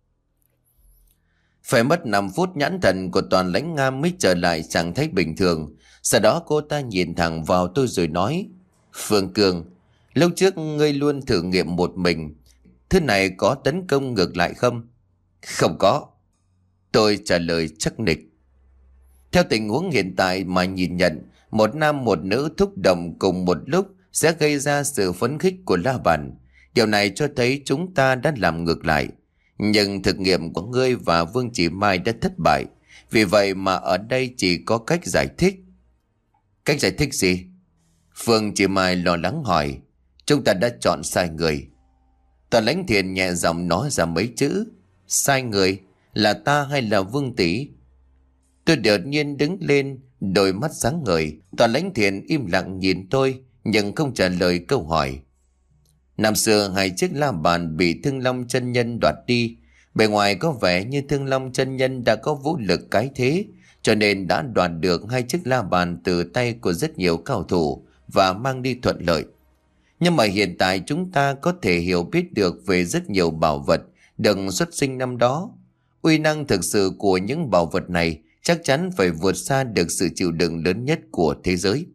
Phải mất năm phút nhãn thần của Toàn Lãnh Ngam mới trở lại trạng thái bình thường. Sau đó cô ta nhìn thẳng vào tôi rồi nói: Phương Cương, lúc trước ngươi luôn thử nghiệm một mình, thứ này có tấn công ngược lại không? Không có. Tôi trả lời chắc nịch. Theo tình huống hiện tại mà nhìn nhận, một nam một nữ thúc động cùng một lúc sẽ gây ra sự phấn khích của la bàn. Điều này cho thấy chúng ta đã làm ngược lại. Nhưng thực nghiệm của ngươi và Vương Chỉ Mai đã thất bại. Vì vậy mà ở đây chỉ có cách giải thích. Cách giải thích gì? Vương Chỉ Mai lo lắng hỏi. Chúng ta đã chọn sai người. Toàn Lãnh Thiện nhẹ giọng nói ra mấy chữ. Sai người? Là ta hay là Vương tỷ? Tôi đột nhiên đứng lên, đôi mắt sáng ngời. Toàn Lãnh Thiện im lặng nhìn tôi, nhưng không trả lời câu hỏi. Năm xưa hai chiếc la bàn bị Thương Long chân nhân đoạt đi. Bề ngoài có vẻ như Thương Long chân nhân đã có vũ lực cái thế, cho nên đã đoạt được hai chiếc la bàn từ tay của rất nhiều cao thủ và mang đi thuận lợi. Nhưng mà hiện tại chúng ta có thể hiểu biết được về rất nhiều bảo vật được xuất sinh năm đó. Uy năng thực sự của những bảo vật này chắc chắn phải vượt xa được sự chịu đựng lớn nhất của thế giới.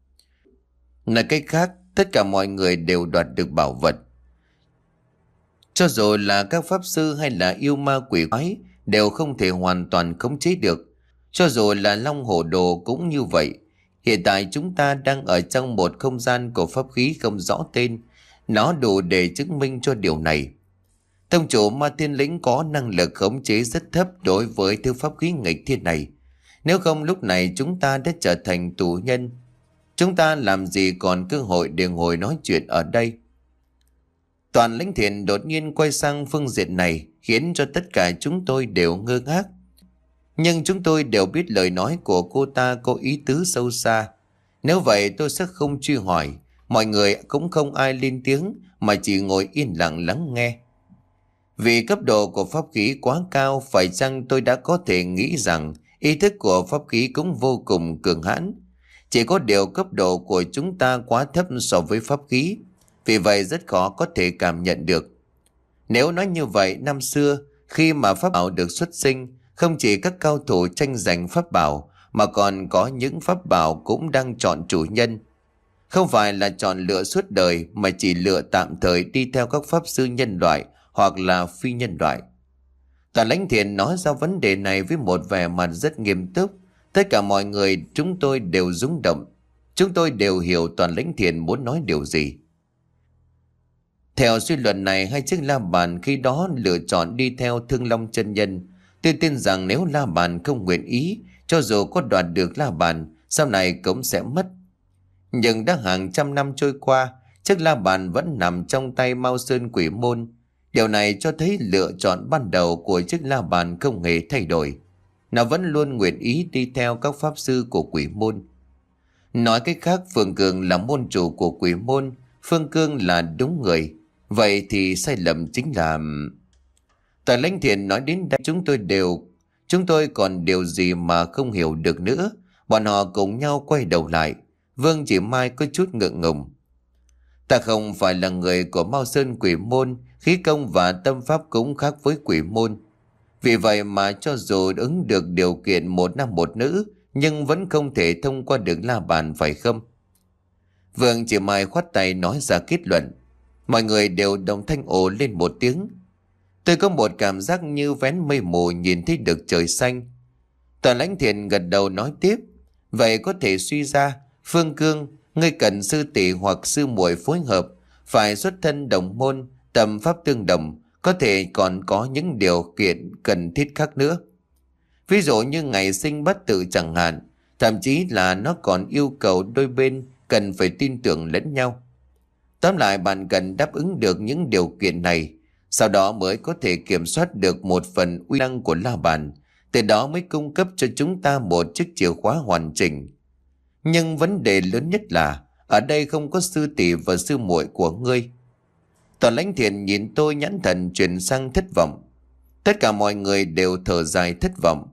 Nói cách khác, tất cả mọi người đều đoạt được bảo vật. Cho dù là các pháp sư hay là yêu ma quỷ quái đều không thể hoàn toàn khống chế được. Cho dù là Long Hổ Đồ cũng như vậy. Hiện tại chúng ta đang ở trong một không gian của pháp khí không rõ tên. Nó đủ để chứng minh cho điều này. Tông chủ Ma Thiên Lĩnh có năng lực khống chế rất thấp đối với thứ pháp khí nghịch thiên này. Nếu không lúc này chúng ta đã trở thành tù nhân. Chúng ta làm gì còn cơ hội để ngồi nói chuyện ở đây? Toàn Lãnh Thiện đột nhiên quay sang phương diện này khiến cho tất cả chúng tôi đều ngơ ngác. Nhưng chúng tôi đều biết lời nói của cô ta có ý tứ sâu xa. Nếu vậy tôi sẽ không truy hỏi. Mọi người cũng không ai lên tiếng mà chỉ ngồi yên lặng lắng nghe. Vì cấp độ của pháp khí quá cao, phải chăng tôi đã có thể nghĩ rằng ý thức của pháp khí cũng vô cùng cường hãn. Chỉ có điều cấp độ của chúng ta quá thấp so với pháp khí, vì vậy rất khó có thể cảm nhận được. Nếu nói như vậy, năm xưa khi mà pháp bảo được xuất sinh, không chỉ các cao thủ tranh giành pháp bảo mà còn có những pháp bảo cũng đang chọn chủ nhân. Không phải là chọn lựa suốt đời mà chỉ lựa tạm thời đi theo các pháp sư nhân loại hoặc là phi nhân loại. Toàn Lãnh Thiện nói ra vấn đề này với một vẻ mặt rất nghiêm túc. Tất cả mọi người chúng tôi đều rung động. Chúng tôi đều hiểu Toàn Lãnh Thiện muốn nói điều gì. Theo suy luận này, hai chiếc la bàn khi đó lựa chọn đi theo Thương Long chân nhân. Tôi tin rằng nếu la bàn không nguyện ý, cho dù có đoạt được la bàn, sau này cũng sẽ mất. Nhưng đã hàng trăm năm trôi qua, chiếc la bàn vẫn nằm trong tay Mao Sơn Quỷ Môn. Điều này cho thấy lựa chọn ban đầu của chiếc la bàn không hề thay đổi. nó vẫn luôn nguyện ý đi theo các pháp sư của quỷ môn. Nói cách khác, Phương Cương là môn chủ của quỷ môn, Phương Cương là đúng người. Vậy thì sai lầm chính là... Tà Lãnh Thiện nói đến đây chúng tôi đều... Chúng tôi còn điều gì mà không hiểu được nữa. Bọn họ cùng nhau quay đầu lại. Vương Chỉ Mai có chút ngượng ngùng. Ta không phải là người của Mao Sơn quỷ môn, khí công và tâm pháp cũng khác với quỷ môn. Vì vậy mà cho dù ứng được điều kiện một nam một nữ, nhưng vẫn không thể thông qua được la bàn, phải không? Vương Chỉ Mai khoát tay nói ra kết luận. Mọi người đều đồng thanh ồ lên một tiếng. Tôi có một cảm giác như vén mây mù nhìn thấy được trời xanh. Tà Lãnh Thiện gật đầu nói tiếp. Vậy có thể suy ra, Phương Cương, ngươi cần sư tỷ hoặc sư muội phối hợp, phải xuất thân đồng môn, tầm pháp tương đồng, có thể còn có những điều kiện cần thiết khác nữa. Ví dụ như ngày sinh bất tử chẳng hạn, thậm chí là nó còn yêu cầu đôi bên cần phải tin tưởng lẫn nhau. Tóm lại, bạn cần đáp ứng được những điều kiện này, sau đó mới có thể kiểm soát được một phần uy năng của la bàn, từ đó mới cung cấp cho chúng ta một chiếc chìa khóa hoàn chỉnh. Nhưng vấn đề lớn nhất là ở đây không có sư tỷ và sư muội của ngươi. Tà Lãnh Thiện nhìn tôi nhãn thần chuyển sang thất vọng. Tất cả mọi người đều thở dài thất vọng.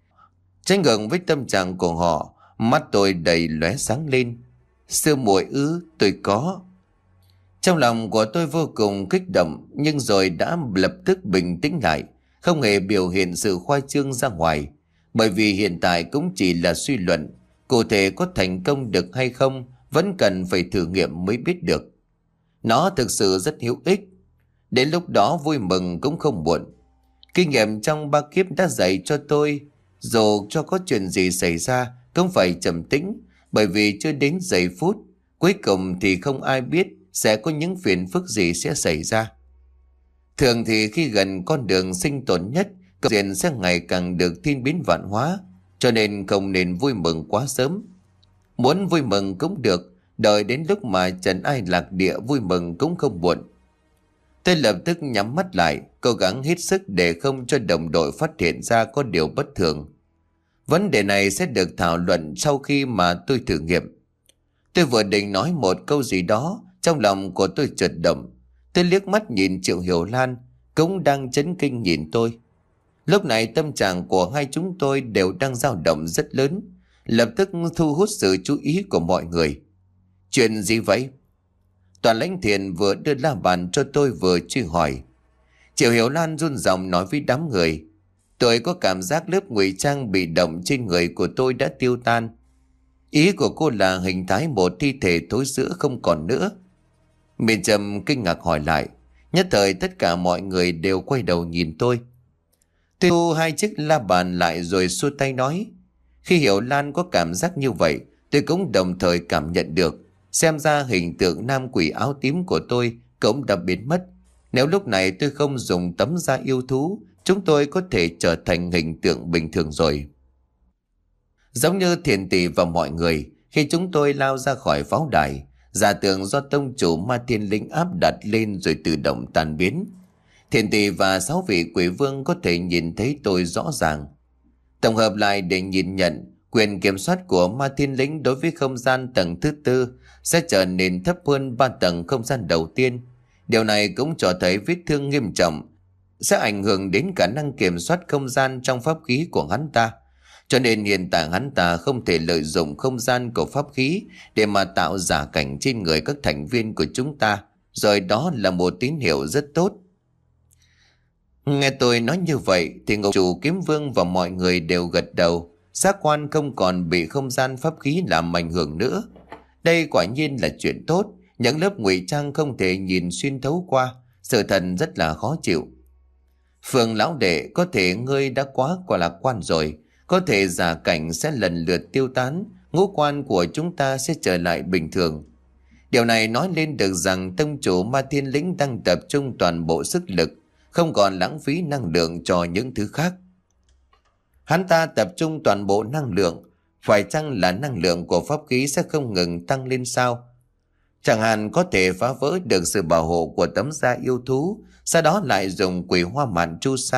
Trái ngược với tâm trạng của họ, mắt tôi đầy lóe sáng lên. Sư muội ư? Tôi có. Trong lòng của tôi vô cùng kích động, nhưng rồi đã lập tức bình tĩnh lại, không hề biểu hiện sự khoa trương ra ngoài, bởi vì hiện tại cũng chỉ là suy luận, cụ thể có thành công được hay không vẫn cần phải thử nghiệm mới biết được. Nó thực sự rất hữu ích, đến lúc đó vui mừng cũng không muộn. Kinh nghiệm trong ba kiếp đã dạy cho tôi, dù cho có chuyện gì xảy ra cũng phải trầm tĩnh, bởi vì chưa đến giây phút cuối cùng thì không ai biết sẽ có những phiền phức gì sẽ xảy ra. Thường thì khi gần con đường sinh tồn nhất, câu chuyện sẽ ngày càng được thiên biến vạn hóa, cho nên không nên vui mừng quá sớm. Muốn vui mừng cũng được, đợi đến lúc mà trần ai lạc địa vui mừng cũng không muộn. Tôi lập tức nhắm mắt lại, cố gắng hết sức để không cho đồng đội phát hiện ra có điều bất thường. Vấn đề này sẽ được thảo luận sau khi mà tôi thử nghiệm. Tôi vừa định nói một câu gì đó, trong lòng của tôi chợt động. Tôi liếc mắt nhìn Triệu Hiểu Lan, cũng đang chấn kinh nhìn tôi. Lúc này tâm trạng của hai chúng tôi đều đang dao động rất lớn, lập tức thu hút sự chú ý của mọi người. Chuyện gì vậy? Tà Lãnh Thiện vừa đưa la bàn cho tôi vừa truy hỏi. Triệu Hiểu Lan run giọng nói với đám người. Tôi có cảm giác lớp ngụy trang bị động trên người của tôi đã tiêu tan. Ý của cô là hình thái một thi thể thối rữa không còn nữa. Miền Trầm kinh ngạc hỏi lại. Nhất thời tất cả mọi người đều quay đầu nhìn tôi. Tôi thu hai chiếc la bàn lại rồi xua tay nói. Khi Hiểu Lan có cảm giác như vậy, tôi cũng đồng thời cảm nhận được. Xem ra hình tượng nam quỷ áo tím của tôi cũng đã biến mất. Nếu lúc này tôi không dùng tấm da yêu thú, chúng tôi có thể trở thành hình tượng bình thường rồi. Giống như Thiền Tỷ và mọi người, khi chúng tôi lao ra khỏi pháo đài, giả tượng do tông chủ Ma Thiên Linh áp đặt lên rồi tự động tan biến. Thiền Tỷ và sáu vị quỷ vương có thể nhìn thấy tôi rõ ràng. Tổng hợp lại để nhìn nhận, quyền kiểm soát của Ma Thiên Linh đối với không gian tầng thứ tư sẽ trở nên thấp hơn ba tầng không gian đầu tiên. Điều này cũng cho thấy vết thương nghiêm trọng sẽ ảnh hưởng đến khả năng kiểm soát không gian trong pháp khí của hắn ta. Cho nên hiện tại hắn ta không thể lợi dụng không gian của pháp khí để mà tạo giả cảnh trên người các thành viên của chúng ta. Rồi đó là một tín hiệu rất tốt. Nghe tôi nói như vậy thì Ngục Chủ, Kiếm Vương và mọi người đều gật đầu. Giác quan không còn bị không gian pháp khí làm ảnh hưởng nữa. Đây quả nhiên là chuyện tốt. Những lớp ngụy trang không thể nhìn xuyên thấu qua. Sự thật rất là khó chịu. Phương lão đệ, có thể ngươi đã quá quả lạc quan rồi. Có thể giả cảnh sẽ lần lượt tiêu tán, ngũ quan của chúng ta sẽ trở lại bình thường. Điều này nói lên được rằng tông chủ Ma Thiên Lĩnh đang tập trung toàn bộ sức lực, không còn lãng phí năng lượng cho những thứ khác. Hắn ta tập trung toàn bộ năng lượng, phải chăng là năng lượng của pháp khí sẽ không ngừng tăng lên sao? Chẳng hạn có thể phá vỡ được sự bảo hộ của tấm da yêu thú, sau đó lại dùng quỷ hoa mạn chu sa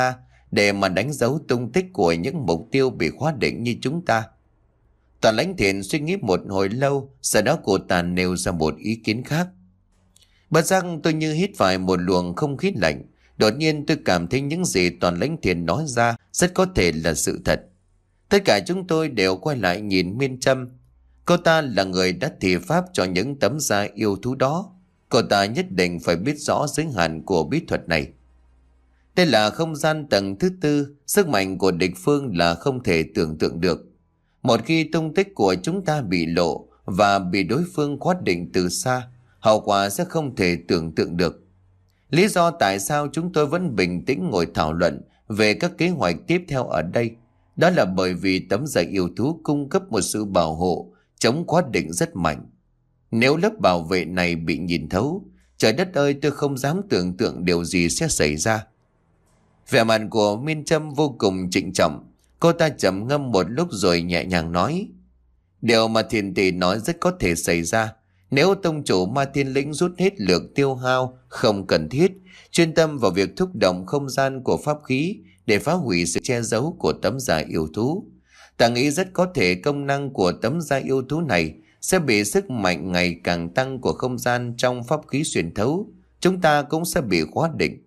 để mà đánh dấu tung tích của những mục tiêu bị khóa định như chúng ta. Toàn Lãnh Thiện suy nghĩ một hồi lâu, sau đó cô ta nêu ra một ý kiến khác. Bất giác tôi như hít phải một luồng không khí lạnh. Đột nhiên tôi cảm thấy những gì Toàn Lãnh Thiện nói ra rất có thể là sự thật. Tất cả chúng tôi đều quay lại nhìn Miên Trâm. Cô ta là người đã thi pháp cho những tấm da yêu thú đó. Cô ta nhất định phải biết rõ giới hạn của bí thuật này. Đây là không gian tầng thứ tư, sức mạnh của địch phương là không thể tưởng tượng được. Một khi tung tích của chúng ta bị lộ và bị đối phương khóa định từ xa, hậu quả sẽ không thể tưởng tượng được. Lý do tại sao chúng tôi vẫn bình tĩnh ngồi thảo luận về các kế hoạch tiếp theo ở đây, đó là bởi vì tấm da yêu thú cung cấp một sự bảo hộ chống khóa định rất mạnh. Nếu lớp bảo vệ này bị nhìn thấu, trời đất ơi, tôi không dám tưởng tượng điều gì sẽ xảy ra. Vẻ mặt của Miên Trâm vô cùng trịnh trọng. Cô ta trầm ngâm một lúc rồi nhẹ nhàng nói: điều mà Thiền Tỷ nói rất có thể xảy ra. Nếu tông chủ Ma Thiên Lĩnh rút hết lượng tiêu hao không cần thiết, chuyên tâm vào việc thúc động không gian của pháp khí để phá hủy sự che giấu của tấm da yêu thú, ta nghĩ rất có thể công năng của tấm da yêu thú này sẽ bị sức mạnh ngày càng tăng của không gian trong pháp khí xuyên thấu. Chúng ta cũng sẽ bị khóa định.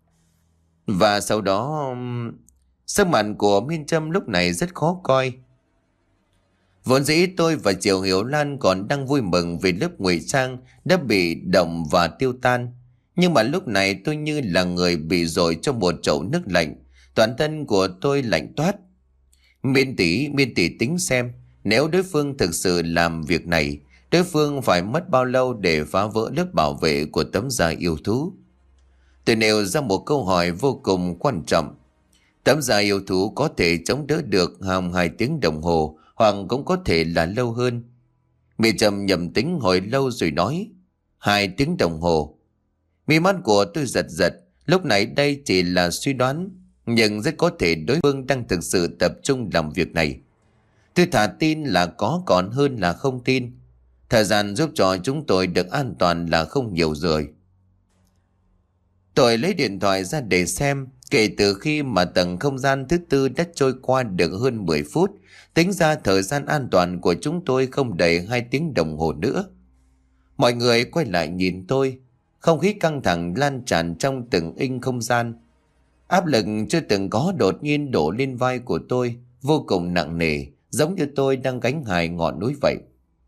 Và sau đó, sắc mặt của Miên Trâm lúc này rất khó coi. Vốn dĩ tôi và Triệu Hiểu Lan còn đang vui mừng vì lớp ngụy trang đã bị động và tiêu tan. Nhưng mà lúc này tôi như là người bị dội trong một chậu nước lạnh. Toàn thân của tôi lạnh toát. Miên tỷ, Miên tỷ tính xem, nếu đối phương thực sự làm việc này, đối phương phải mất bao lâu để phá vỡ lớp bảo vệ của tấm da yêu thú? Tôi nêu ra một câu hỏi vô cùng quan trọng. Tấm da yêu thú có thể chống đỡ được hòng hai tiếng đồng hồ, hoặc cũng có thể là lâu hơn. Mị Trầm nhầm tính hồi lâu rồi nói: hai tiếng đồng hồ. Mi mắt của tôi giật giật. Lúc này đây chỉ là suy đoán, nhưng rất có thể đối phương đang thực sự tập trung làm việc này. Tôi thà tin là có còn hơn là không tin. Thời gian giúp cho chúng tôi được an toàn là không nhiều rồi. Tôi lấy điện thoại ra để xem. Kể từ khi mà tầng không gian thứ tư đã trôi qua được hơn mười phút, tính ra thời gian an toàn của chúng tôi không đầy hai tiếng đồng hồ nữa. Mọi người quay lại nhìn tôi. Không khí căng thẳng lan tràn trong từng inch không gian. Áp lực chưa từng có đột nhiên đổ lên vai của tôi, vô cùng nặng nề, giống như tôi đang gánh hai ngọn núi vậy.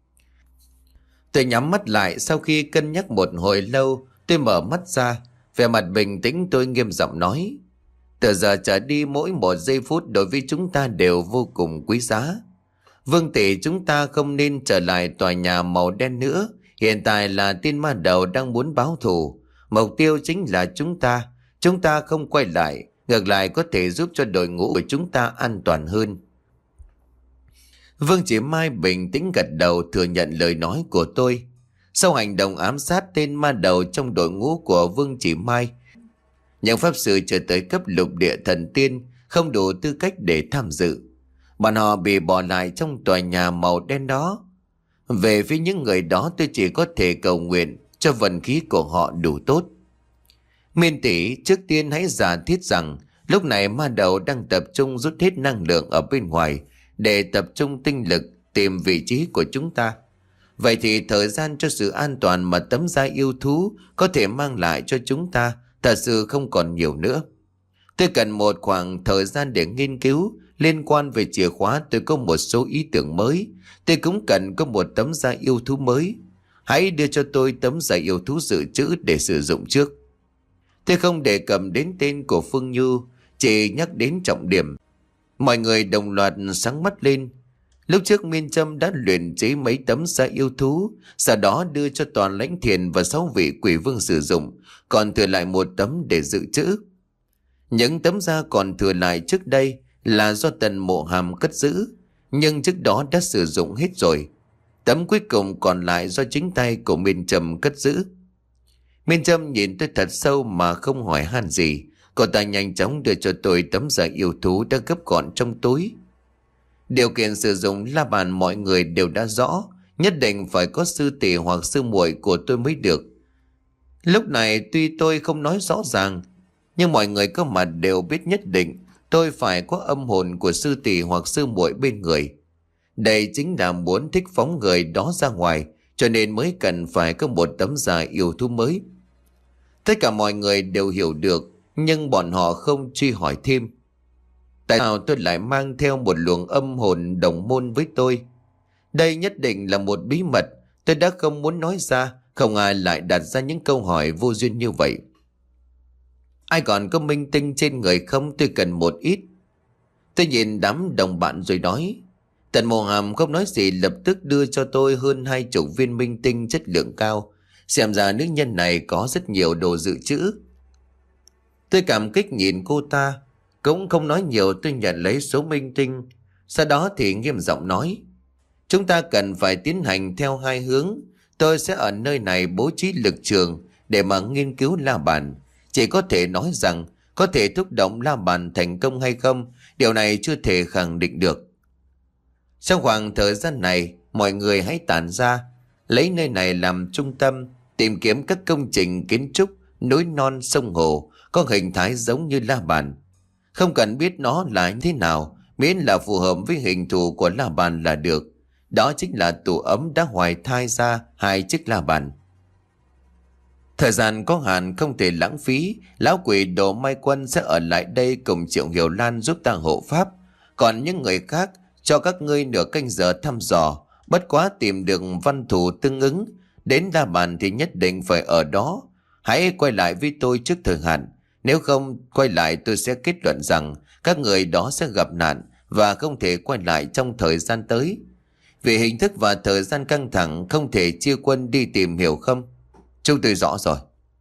Tôi nhắm mắt lại. Sau khi cân nhắc một hồi lâu, tôi mở mắt ra. Vẻ mặt bình tĩnh tôi nghiêm giọng nói: từ giờ trở đi, mỗi một giây phút đối với chúng ta đều vô cùng quý giá. Vương tỷ, chúng ta không nên trở lại tòa nhà màu đen nữa. Hiện tại là tên ma đầu đang muốn báo thù. Mục tiêu chính là chúng ta. Chúng ta không quay lại, ngược lại có thể giúp cho đội ngũ của chúng ta an toàn hơn. Vương Chỉ Mai bình tĩnh gật đầu thừa nhận lời nói của tôi. Sau hành động ám sát tên ma đầu trong đội ngũ của Vương Chỉ Mai, những pháp sư chưa tới cấp lục địa thần tiên không đủ tư cách để tham dự. Bọn họ bị bỏ lại trong tòa nhà màu đen đó. Về phía những người đó, tôi chỉ có thể cầu nguyện cho vận khí của họ đủ tốt. Miên tỷ, trước tiên hãy giả thiết rằng lúc này ma đầu đang tập trung rút hết năng lượng ở bên ngoài để tập trung tinh lực tìm vị trí của chúng ta. Vậy thì thời gian cho sự an toàn mà tấm da yêu thú có thể mang lại cho chúng ta thật sự không còn nhiều nữa. Tôi cần một khoảng thời gian để nghiên cứu. Liên quan về chìa khóa, tôi có một số ý tưởng mới. Tôi cũng cần có một tấm da yêu thú mới. Hãy đưa cho tôi tấm da yêu thú dự trữ để sử dụng trước. Tôi không đề cập đến tên của Phương Như, chỉ nhắc đến trọng điểm. Mọi người đồng loạt sáng mắt lên. Lúc trước Miên Trâm đã luyện chế mấy tấm da yêu thú, sau đó đưa cho Toàn Lãnh Thiền và sáu vị quỷ vương sử dụng, còn thừa lại một tấm để dự trữ. Những tấm da còn thừa lại trước đây là do Tần Mộ Hàm cất giữ, nhưng trước đó đã sử dụng hết rồi. Tấm cuối cùng còn lại do chính tay của Miên Trâm cất giữ. Miên Trâm nhìn tôi thật sâu mà không hỏi han gì. Cô ta nhanh chóng đưa cho tôi tấm da yêu thú đã gấp gọn trong túi. Điều kiện sử dụng la bàn mọi người đều đã rõ, nhất định phải có sư tỷ hoặc sư muội của tôi mới được. Lúc này tuy tôi không nói rõ ràng, nhưng mọi người có mặt đều biết nhất định tôi phải có âm hồn của sư tỷ hoặc sư muội bên người. Đây chính là muốn thích phóng người đó ra ngoài, cho nên mới cần phải có một tấm da yêu thú mới. Tất cả mọi người đều hiểu được, nhưng bọn họ không truy hỏi thêm. Tại sao tôi lại mang theo một luồng âm hồn đồng môn với tôi? Đây nhất định là một bí mật tôi đã không muốn nói ra. Không ai lại đặt ra những câu hỏi vô duyên như vậy. Ai còn có minh tinh trên người không? Tôi cần một ít. Tôi nhìn đám đồng bạn rồi nói. Tần Mộ Hàm không nói gì, lập tức đưa cho tôi hơn hai chục viên minh tinh chất lượng cao. Xem ra nữ nhân này có rất nhiều đồ dự trữ. Tôi cảm kích nhìn cô ta, cũng không nói nhiều. Tôi nhận lấy số minh tinh, sau đó thì nghiêm giọng nói. Chúng ta cần phải tiến hành theo hai hướng. Tôi sẽ ở nơi này bố trí lực trường để mà nghiên cứu la bàn. Chỉ có thể nói rằng có thể thúc động la bàn thành công hay không, điều này chưa thể khẳng định được. Trong khoảng thời gian này, mọi người hãy tản ra, lấy nơi này làm trung tâm, tìm kiếm các công trình kiến trúc, núi non, sông hồ có hình thái giống như la bàn. Không cần biết nó là thế nào, miễn là phù hợp với hình thù của la bàn là được. Đó chính là tổ ấm đã hoài thai ra hai chiếc la bàn. Thời gian có hạn không thể lãng phí. Lão quỷ Đồ Mai Quân sẽ ở lại đây cùng Triệu Hiểu Lan giúp ta hộ pháp. Còn những người khác cho các ngươi nửa canh giờ thăm dò. Bất quá tìm được văn thủ tương ứng, đến la bàn thì nhất định phải ở đó. Hãy quay lại với tôi trước thời hạn. Nếu không quay lại, tôi sẽ kết luận rằng các người đó sẽ gặp nạn và không thể quay lại trong thời gian tới. Vì hình thức và thời gian căng thẳng, không thể chia quân đi tìm, hiểu không? Chúng tôi rõ rồi.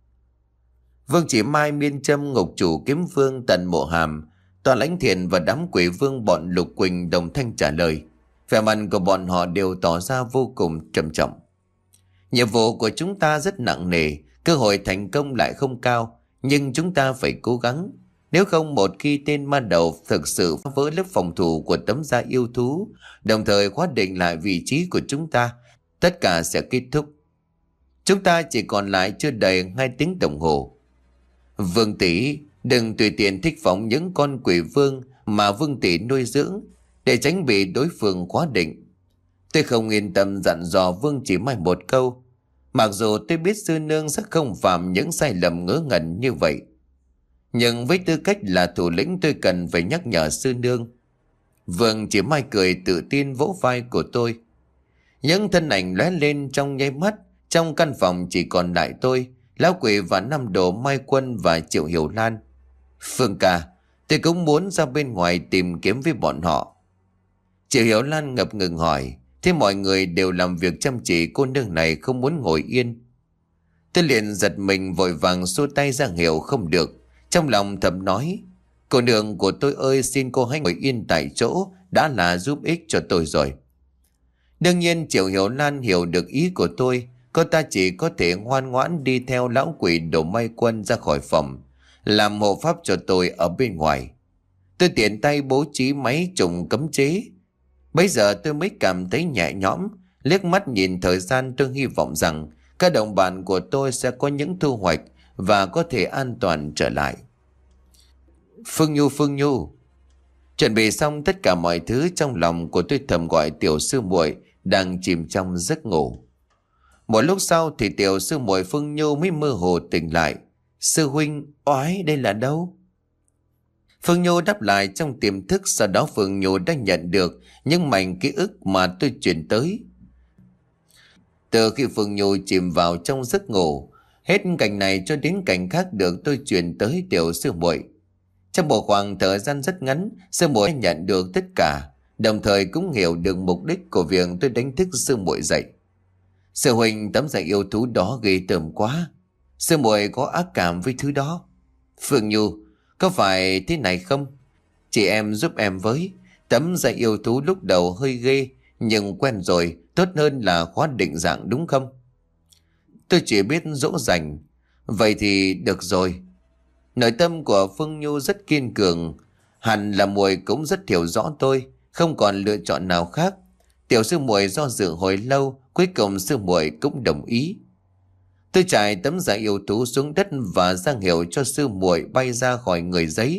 Vương Chỉ Mai, Miên Châm, Ngục Chủ, Kiếm Vương, Tần Mộ Hàm, Toàn Lãnh Thiện và đám quỷ vương bọn Lục Quỳnh đồng thanh trả lời. Vẻ mặt của bọn họ đều tỏ ra vô cùng trầm trọng. Nhiệm vụ của chúng ta rất nặng nề, cơ hội thành công lại không cao, nhưng chúng ta phải cố gắng. Nếu không, một khi tên ma đầu thực sự phá vỡ lớp phòng thủ của tấm da yêu thú, đồng thời khóa định lại vị trí của chúng ta, tất cả sẽ kết thúc. Chúng ta chỉ còn lại chưa đầy hai tiếng đồng hồ. Vương tỷ, đừng tùy tiện thích phóng những con quỷ vương mà Vương tỷ nuôi dưỡng, để tránh bị đối phương khóa định. Tôi không yên tâm dặn dò Vương Chỉ Mai một câu. Mặc dù tôi biết sư nương sẽ không phạm những sai lầm ngớ ngẩn như vậy, nhưng với tư cách là thủ lĩnh, tôi cần phải nhắc nhở sư nương. Vương Chỉ Mai cười tự tin vỗ vai của tôi. Những thân ảnh lóe lên trong nháy mắt. Trong căn phòng chỉ còn lại tôi, lão quỷ và năm đồ Mai Quân và Triệu Hiểu Lan. Phương ca, tôi cũng muốn ra bên ngoài tìm kiếm với bọn họ. Triệu Hiểu Lan ngập ngừng hỏi. Thế mọi người đều làm việc chăm chỉ, cô nương này không muốn ngồi yên. Tôi liền giật mình, vội vàng xua tay ra hiệu không được. Trong lòng thầm nói, cô nương của tôi ơi, xin cô hãy ngồi yên tại chỗ, đã là giúp ích cho tôi rồi. Đương nhiên Triệu Hiểu Lan hiểu được ý của tôi. Cô ta chỉ có thể ngoan ngoãn đi theo lão quỷ Đồ Mai Quân ra khỏi phòng, làm hộ pháp cho tôi ở bên ngoài. Tôi tiện tay bố trí máy trùng cấm chế. Bây giờ tôi mới cảm thấy nhẹ nhõm. Liếc mắt nhìn thời gian, tôi hy vọng rằng các đồng bạn của tôi sẽ có những thu hoạch và có thể an toàn trở lại. Phương Nhu, Phương Nhu. Chuẩn bị xong tất cả mọi thứ, trong lòng của tôi thầm gọi tiểu sư muội đang chìm trong giấc ngủ. Một lúc sau thì tiểu sư muội Phương Nhu mới mơ hồ tỉnh lại. Sư huynh, oái, đây là đâu? Phương Nhu đáp lại trong tiềm thức. Sau đó Phương Nhu đã nhận được những mảnh ký ức mà tôi truyền tới. Từ khi Phương Nhu chìm vào trong giấc ngủ, hết cảnh này cho đến cảnh khác được tôi truyền tới tiểu sư muội. Trong một khoảng thời gian rất ngắn, sư muội nhận được tất cả, đồng thời cũng hiểu được mục đích của việc tôi đánh thức sư muội dậy. Sư huynh, tấm da yêu thú đó ghê tởm quá. Sư muội có ác cảm với thứ đó. Phương Nhu, có phải thế này không? Chị em giúp em với. Tấm da yêu thú lúc đầu hơi ghê, nhưng quen rồi, tốt hơn là khóa định dạng, đúng không? Tôi chỉ biết dỗ dành. Vậy thì được rồi. Nội tâm của Phương Nhu rất kiên cường. Hẳn là muội cũng rất hiểu rõ tôi, không còn lựa chọn nào khác. Tiểu sư muội do dự hồi lâu, cuối cùng sư muội cũng đồng ý. Tôi trải tấm da yêu thú xuống đất và ra hiệu cho sư muội bay ra khỏi người giấy.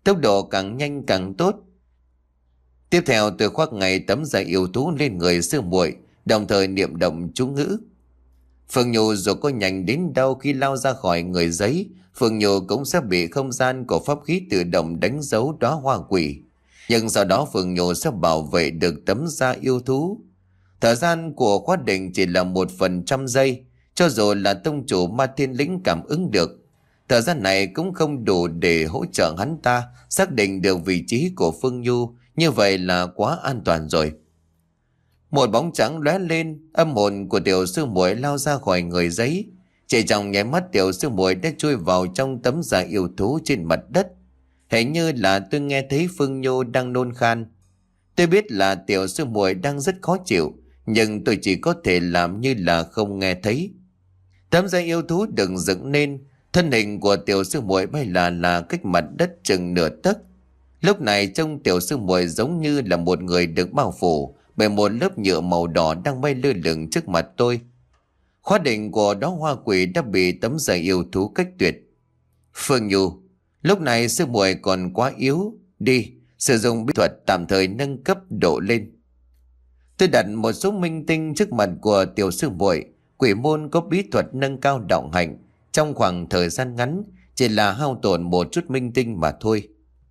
tốc độ càng nhanh càng tốt. Tiếp theo tôi khoác ngay tấm da yêu thú lên người sư muội, đồng thời niệm động chú ngữ. Phương Nhu dù có nhanh đến đâu, khi lao ra khỏi người giấy, Phương Nhu cũng sẽ bị không gian của pháp khí tự động đánh dấu đóa hoa quỷ. Nhưng sau đó Phương Nhu sẽ bảo vệ được tấm da yêu thú. Thời gian của khóa định chỉ là một phần trăm giây, cho dù là tông chủ Ma Thiên Lĩnh cảm ứng được. Thời gian này cũng không đủ để hỗ trợ hắn ta xác định được vị trí của Phương Nhu, như vậy là quá an toàn rồi. Một bóng trắng lóe lên, âm hồn của tiểu sư muội lao ra khỏi người giấy. Chỉ trong nháy mắt tiểu sư muội đã chui vào trong tấm da yêu thú trên mặt đất. Hình như là tôi nghe thấy Phương Nhu đang nôn khan. Tôi biết là tiểu sư muội đang rất khó chịu, nhưng tôi chỉ có thể làm như là không nghe thấy. Tấm da yêu thú được dựng lên, thân hình của tiểu sư muội bay là là cách mặt đất chừng nửa tấc. Lúc này trông tiểu sư muội giống như là một người được bao phủ bởi một lớp nhựa màu đỏ đang bay lơ lửng trước mặt tôi. Khóa định của đó hoa quỷ đã bị tấm da yêu thú cách tuyệt. Phương Nhu, lúc này sư muội còn quá yếu, đi sử dụng bí thuật tạm thời nâng cấp độ lên. Tôi đặt một số minh tinh trước mặt của tiểu sư muội. Quỷ môn có bí thuật nâng cao đạo hạnh, trong khoảng thời gian ngắn chỉ là hao tổn một chút minh tinh mà thôi.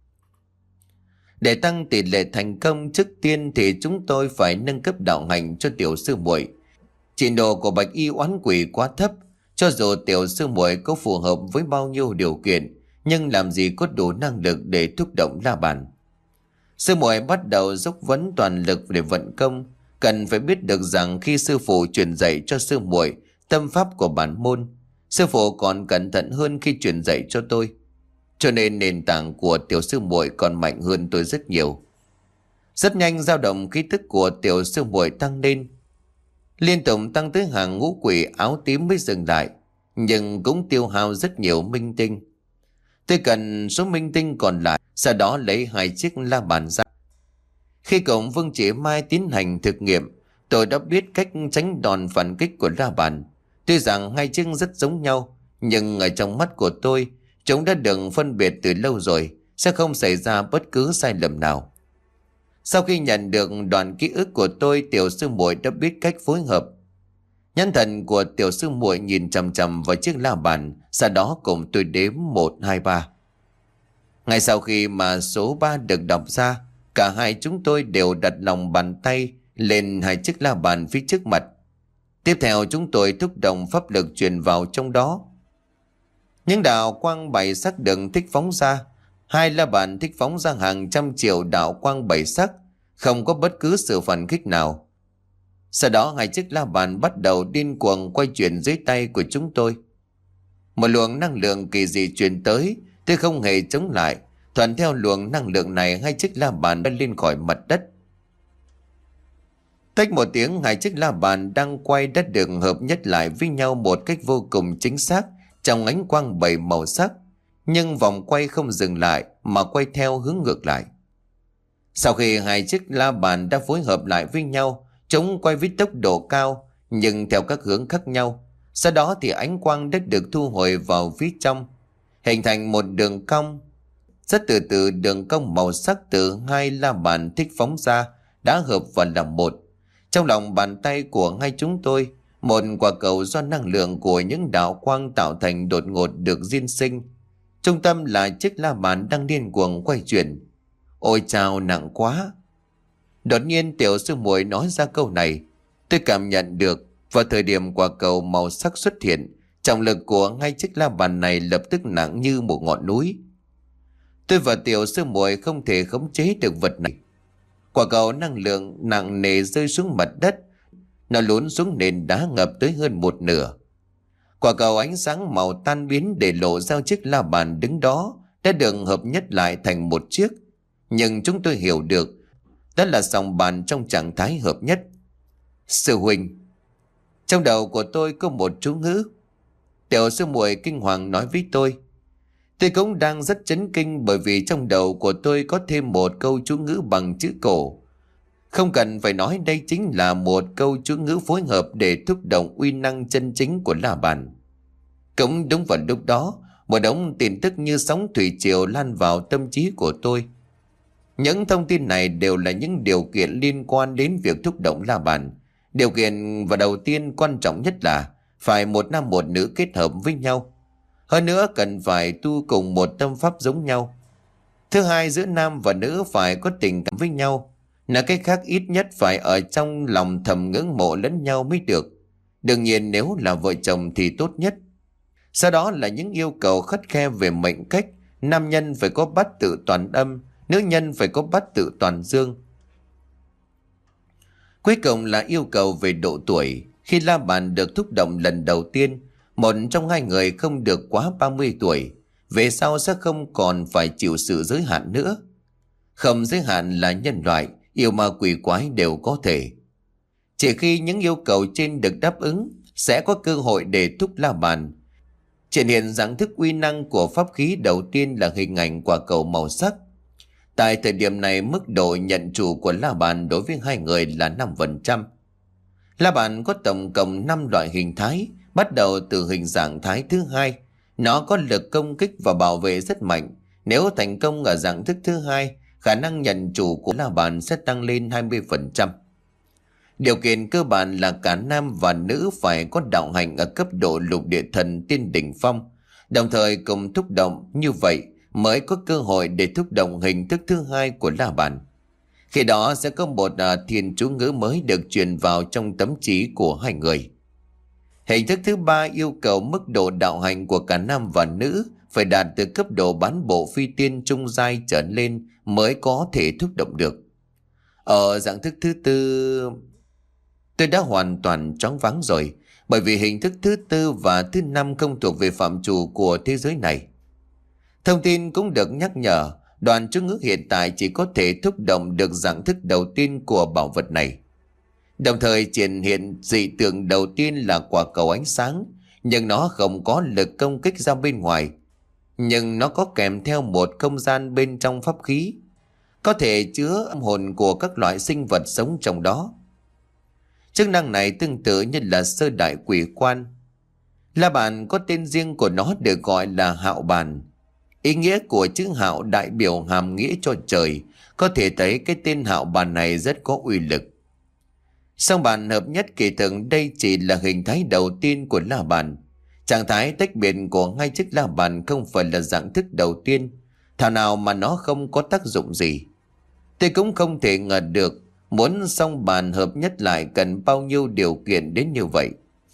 Để tăng tỷ lệ thành công, trước tiên thì chúng tôi phải nâng cấp đạo hạnh cho tiểu sư muội. Trình độ của bạch y oán quỷ quá thấp, cho dù tiểu sư muội có phù hợp với bao nhiêu điều kiện, nhưng làm gì có đủ năng lực để thúc động la bàn. Sư muội bắt đầu dốc vấn toàn lực để vận công. Cần phải biết được rằng khi sư phụ truyền dạy cho sư muội tâm pháp của bản môn, sư phụ còn cẩn thận hơn khi truyền dạy cho tôi. Cho nên nền tảng của tiểu sư muội còn mạnh hơn tôi rất nhiều. Rất nhanh dao động khí tức của tiểu sư muội tăng lên, liên tục tăng tới hàng ngũ quỷ áo tím mới dừng lại, nhưng cũng tiêu hao rất nhiều minh tinh. Tôi cần số minh tinh còn lại, sau đó lấy hai chiếc la bàn ra. Khi cùng Vương Chỉ Mai tiến hành thực nghiệm, tôi đã biết cách tránh đòn phản kích của la bàn. Tuy rằng hai chiếc rất giống nhau, nhưng ở trong mắt của tôi, chúng đã được phân biệt từ lâu rồi, sẽ không xảy ra bất cứ sai lầm nào. Sau khi nhận được đoạn ký ức của tôi, tiểu sư muội đã biết cách phối hợp. Nhãn thần của tiểu sư muội nhìn chằm chằm vào chiếc la bàn, sau đó cùng tôi đếm một, hai, ba. Ngay sau khi mà số ba được đọc ra, cả hai chúng tôi đều đặt lòng bàn tay lên hai chiếc la bàn phía trước mặt. Tiếp theo chúng tôi thúc động pháp lực truyền vào trong đó. Những đạo quang bảy sắc đừng thích phóng ra. Hai la bàn thích phóng ra hàng trăm triệu đạo quang bảy sắc, không có bất cứ sự phản kích nào. Sau đó hai chiếc la bàn bắt đầu điên cuồng quay chuyển dưới tay của chúng tôi. Một luồng năng lượng kỳ dị truyền tới, tôi không hề chống lại. Thuận theo luồng năng lượng này, hai chiếc la bàn đã lên khỏi mặt đất. Tách một tiếng, hai chiếc la bàn đang quay đã được hợp nhất lại với nhau một cách vô cùng chính xác trong ánh quang bảy màu sắc. Nhưng vòng quay không dừng lại mà quay theo hướng ngược lại. Sau khi hai chiếc la bàn đã phối hợp lại với nhau, chúng quay với tốc độ cao nhưng theo các hướng khác nhau. Sau đó thì ánh quang đã được thu hồi vào phía trong, hình thành một đường cong. Rất từ từ đường cong màu sắc từ hai la bàn thích phóng ra đã hợp vào làm một. Trong lòng bàn tay của hai chúng tôi, một quả cầu do năng lượng của những đạo quang tạo thành đột ngột được diên sinh. Trung tâm là chiếc la bàn đang điên cuồng quay chuyển. Ôi chao, nặng quá. Đột nhiên tiểu sư muội nói ra câu này. Tôi cảm nhận được vào thời điểm quả cầu màu sắc xuất hiện, trọng lực của hai chiếc la bàn này lập tức nặng như một ngọn núi. Tôi và tiểu sư muội không thể khống chế được vật này. Quả cầu năng lượng nặng nề rơi xuống mặt đất. Nó lún xuống nền đá ngập tới hơn một nửa. Quả cầu ánh sáng màu tan biến để lộ ra chiếc la bàn đứng đó đã được hợp nhất lại thành một chiếc. Nhưng chúng tôi hiểu được đó là sòng bàn trong trạng thái hợp nhất. Sư huynh. Trong đầu của tôi có một chú ngữ. Tiểu sư muội kinh hoàng nói với tôi. Tôi cũng đang rất chấn kinh bởi vì trong đầu của tôi có thêm một câu chú ngữ bằng chữ cổ. Không cần phải nói, đây chính là một câu chú ngữ phối hợp để thúc động uy năng chân chính của la bàn. Cũng đúng vào lúc đó, Một đống tin tức như sóng thủy triều lan vào tâm trí của tôi. Những thông tin này đều là những điều kiện liên quan đến việc thúc động la bàn. Điều kiện và đầu tiên quan trọng nhất là phải một nam một nữ kết hợp với nhau. Hơn nữa cần phải tu cùng một tâm pháp giống nhau. Thứ hai, giữa nam và nữ phải có tình cảm với nhau. Nói cách khác, ít nhất phải ở trong lòng thầm ngưỡng mộ lẫn nhau mới được. Đương nhiên nếu là vợ chồng thì tốt nhất. Sau đó là những yêu cầu khắt khe về mệnh cách. Nam nhân phải có bát tự toàn âm, nữ nhân phải có bát tự toàn dương. Cuối cùng là yêu cầu về độ tuổi. Khi la bàn được thúc động lần đầu tiên, một trong hai người không được quá ba mươi tuổi. Về sau sẽ không còn phải chịu sự giới hạn nữa. Không giới hạn là nhân loại, yêu ma quỷ quái đều có thể. Chỉ khi những yêu cầu trên được đáp ứng, sẽ có cơ hội để thúc la bàn. Triển hiện dạng thức uy năng của pháp khí đầu tiên là hình ảnh quả cầu màu sắc. Tại thời điểm này, mức độ nhận chủ của la bàn đối với hai người là năm phần trăm. La bàn có tổng cộng năm loại hình thái, bắt đầu từ hình dạng thái thứ hai. Nó có lực công kích và bảo vệ rất mạnh. Nếu thành công ở dạng thức thứ hai, khả năng nhận chủ của la bàn sẽ tăng lên hai mươi phần trăm. Điều kiện cơ bản là cả nam và nữ phải có đạo hành ở cấp độ lục địa thần tiên đỉnh phong, đồng thời cùng thúc động, như vậy mới có cơ hội để thúc động hình thức thứ hai của la bàn. Khi đó sẽ có một uh, thiên chú ngữ mới được truyền vào trong tấm trí của hai người. Hình thức thứ ba yêu cầu mức độ đạo hành của cả nam và nữ phải đạt từ cấp độ bán bộ phi tiên trung giai trở lên mới có thể thúc động được. Ở dạng thức thứ tư, tôi đã hoàn toàn choáng váng rồi, bởi vì hình thức thứ tư và thứ năm không thuộc về phạm trù của thế giới này. Thông tin cũng được nhắc nhở, đoàn chú ngữ hiện tại chỉ có thể thúc động được dạng thức đầu tiên của bảo vật này. Đồng thời triển hiện dị tượng đầu tiên là quả cầu ánh sáng, nhưng nó không có lực công kích ra bên ngoài. Nhưng nó có kèm theo một không gian bên trong pháp khí, có thể chứa âm hồn của các loại sinh vật sống trong đó. Chức năng này tương tự như là sơ đại quỷ quan. La bàn có tên riêng của nó được gọi là hạo bàn. Ý nghĩa của chữ hạo đại biểu hàm nghĩa cho trời, có thể thấy cái tên hạo bàn này rất có uy lực. Song bàn hợp nhất kỳ thực đây chỉ là hình thái đầu tiên của la bàn. Trạng thái tách biệt của hai chiếc la bàn không phải là dạng thức đầu tiên, thảo nào mà nó không có tác dụng gì. Tôi cũng không thể ngờ được muốn song bàn hợp nhất lại cần bao nhiêu điều kiện đến như vậy.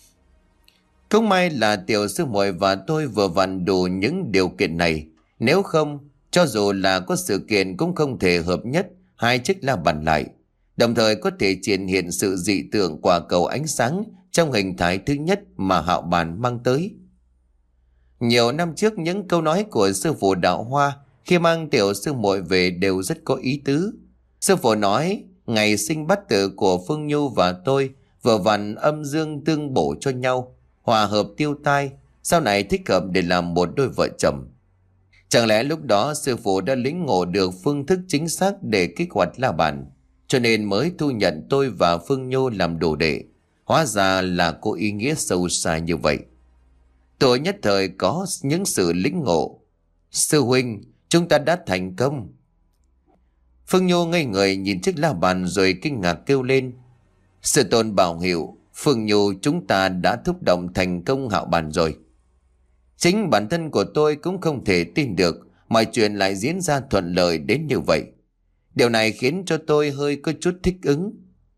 Cũng may là tiểu sư muội và tôi vừa vặn đủ những điều kiện này. Nếu không, cho dù là có sự kiện cũng không thể hợp nhất hai chiếc la bàn lại, đồng thời có thể triển hiện sự dị tượng quả cầu ánh sáng trong hình thái thứ nhất mà hạo bàn mang tới. Nhiều năm trước, những câu nói của sư phụ Đạo Hoa khi mang tiểu sư muội về đều rất có ý tứ. Sư phụ nói ngày sinh bát tự của Phương Nhu và tôi vừa vặn âm dương tương bổ cho nhau, hòa hợp tiêu tai, sau này thích hợp để làm một đôi vợ chồng. Chẳng lẽ lúc đó sư phụ đã lĩnh ngộ được phương thức chính xác để kích hoạt la bàn, cho nên mới thu nhận tôi và Phương Nhu làm đồ đệ? Hóa ra là có ý nghĩa sâu xa như vậy. Tôi nhất thời có những sự lĩnh ngộ. Sư huynh, chúng ta đã thành công. Phương Nhu ngây người nhìn chiếc la bàn rồi kinh ngạc kêu lên. Sư tôn bảo hiệu, Phương Nhu, chúng ta đã thúc động thành công hạo bàn rồi. Chính bản thân của tôi cũng không thể tin được mọi chuyện lại diễn ra thuận lợi đến như vậy. Điều này khiến cho tôi hơi có chút thích ứng.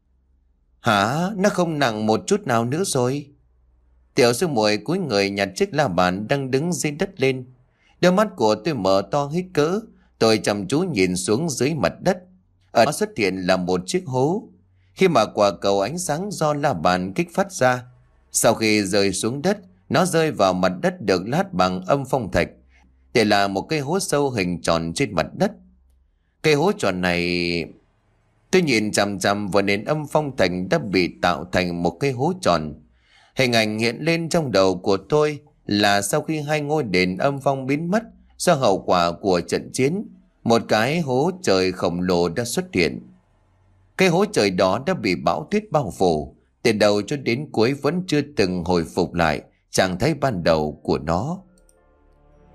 Hả? Nó không nặng một chút nào nữa rồi? Tiểu sư muội cúi người nhặt chiếc la bàn đang đứng dưới đất lên. Đôi mắt của tôi mở to hết cỡ. Tôi chăm chú nhìn xuống dưới mặt đất. Ở đó xuất hiện là một chiếc hố. Khi mà quả cầu ánh sáng do la bàn kích phát ra, sau khi rơi xuống đất, nó rơi vào mặt đất được lát bằng âm phong thạch, để là một cái hố sâu hình tròn trên mặt đất. Cái hố tròn này... Tôi nhìn chằm chằm vào nền âm phong thạch đã bị tạo thành một cái hố tròn. Hình ảnh hiện lên trong đầu của tôi là sau khi hai ngôi đền âm phong biến mất do hậu quả của trận chiến, một cái hố trời khổng lồ đã xuất hiện. Cái hố trời đó đã bị bão tuyết bao phủ, từ đầu cho đến cuối vẫn chưa từng hồi phục lại trạng thái ban đầu của nó.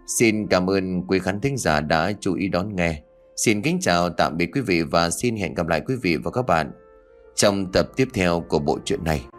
Xin cảm ơn quý khán thính giả đã chú ý đón nghe. Xin kính chào tạm biệt quý vị và xin hẹn gặp lại quý vị và các bạn trong tập tiếp theo của bộ truyện này.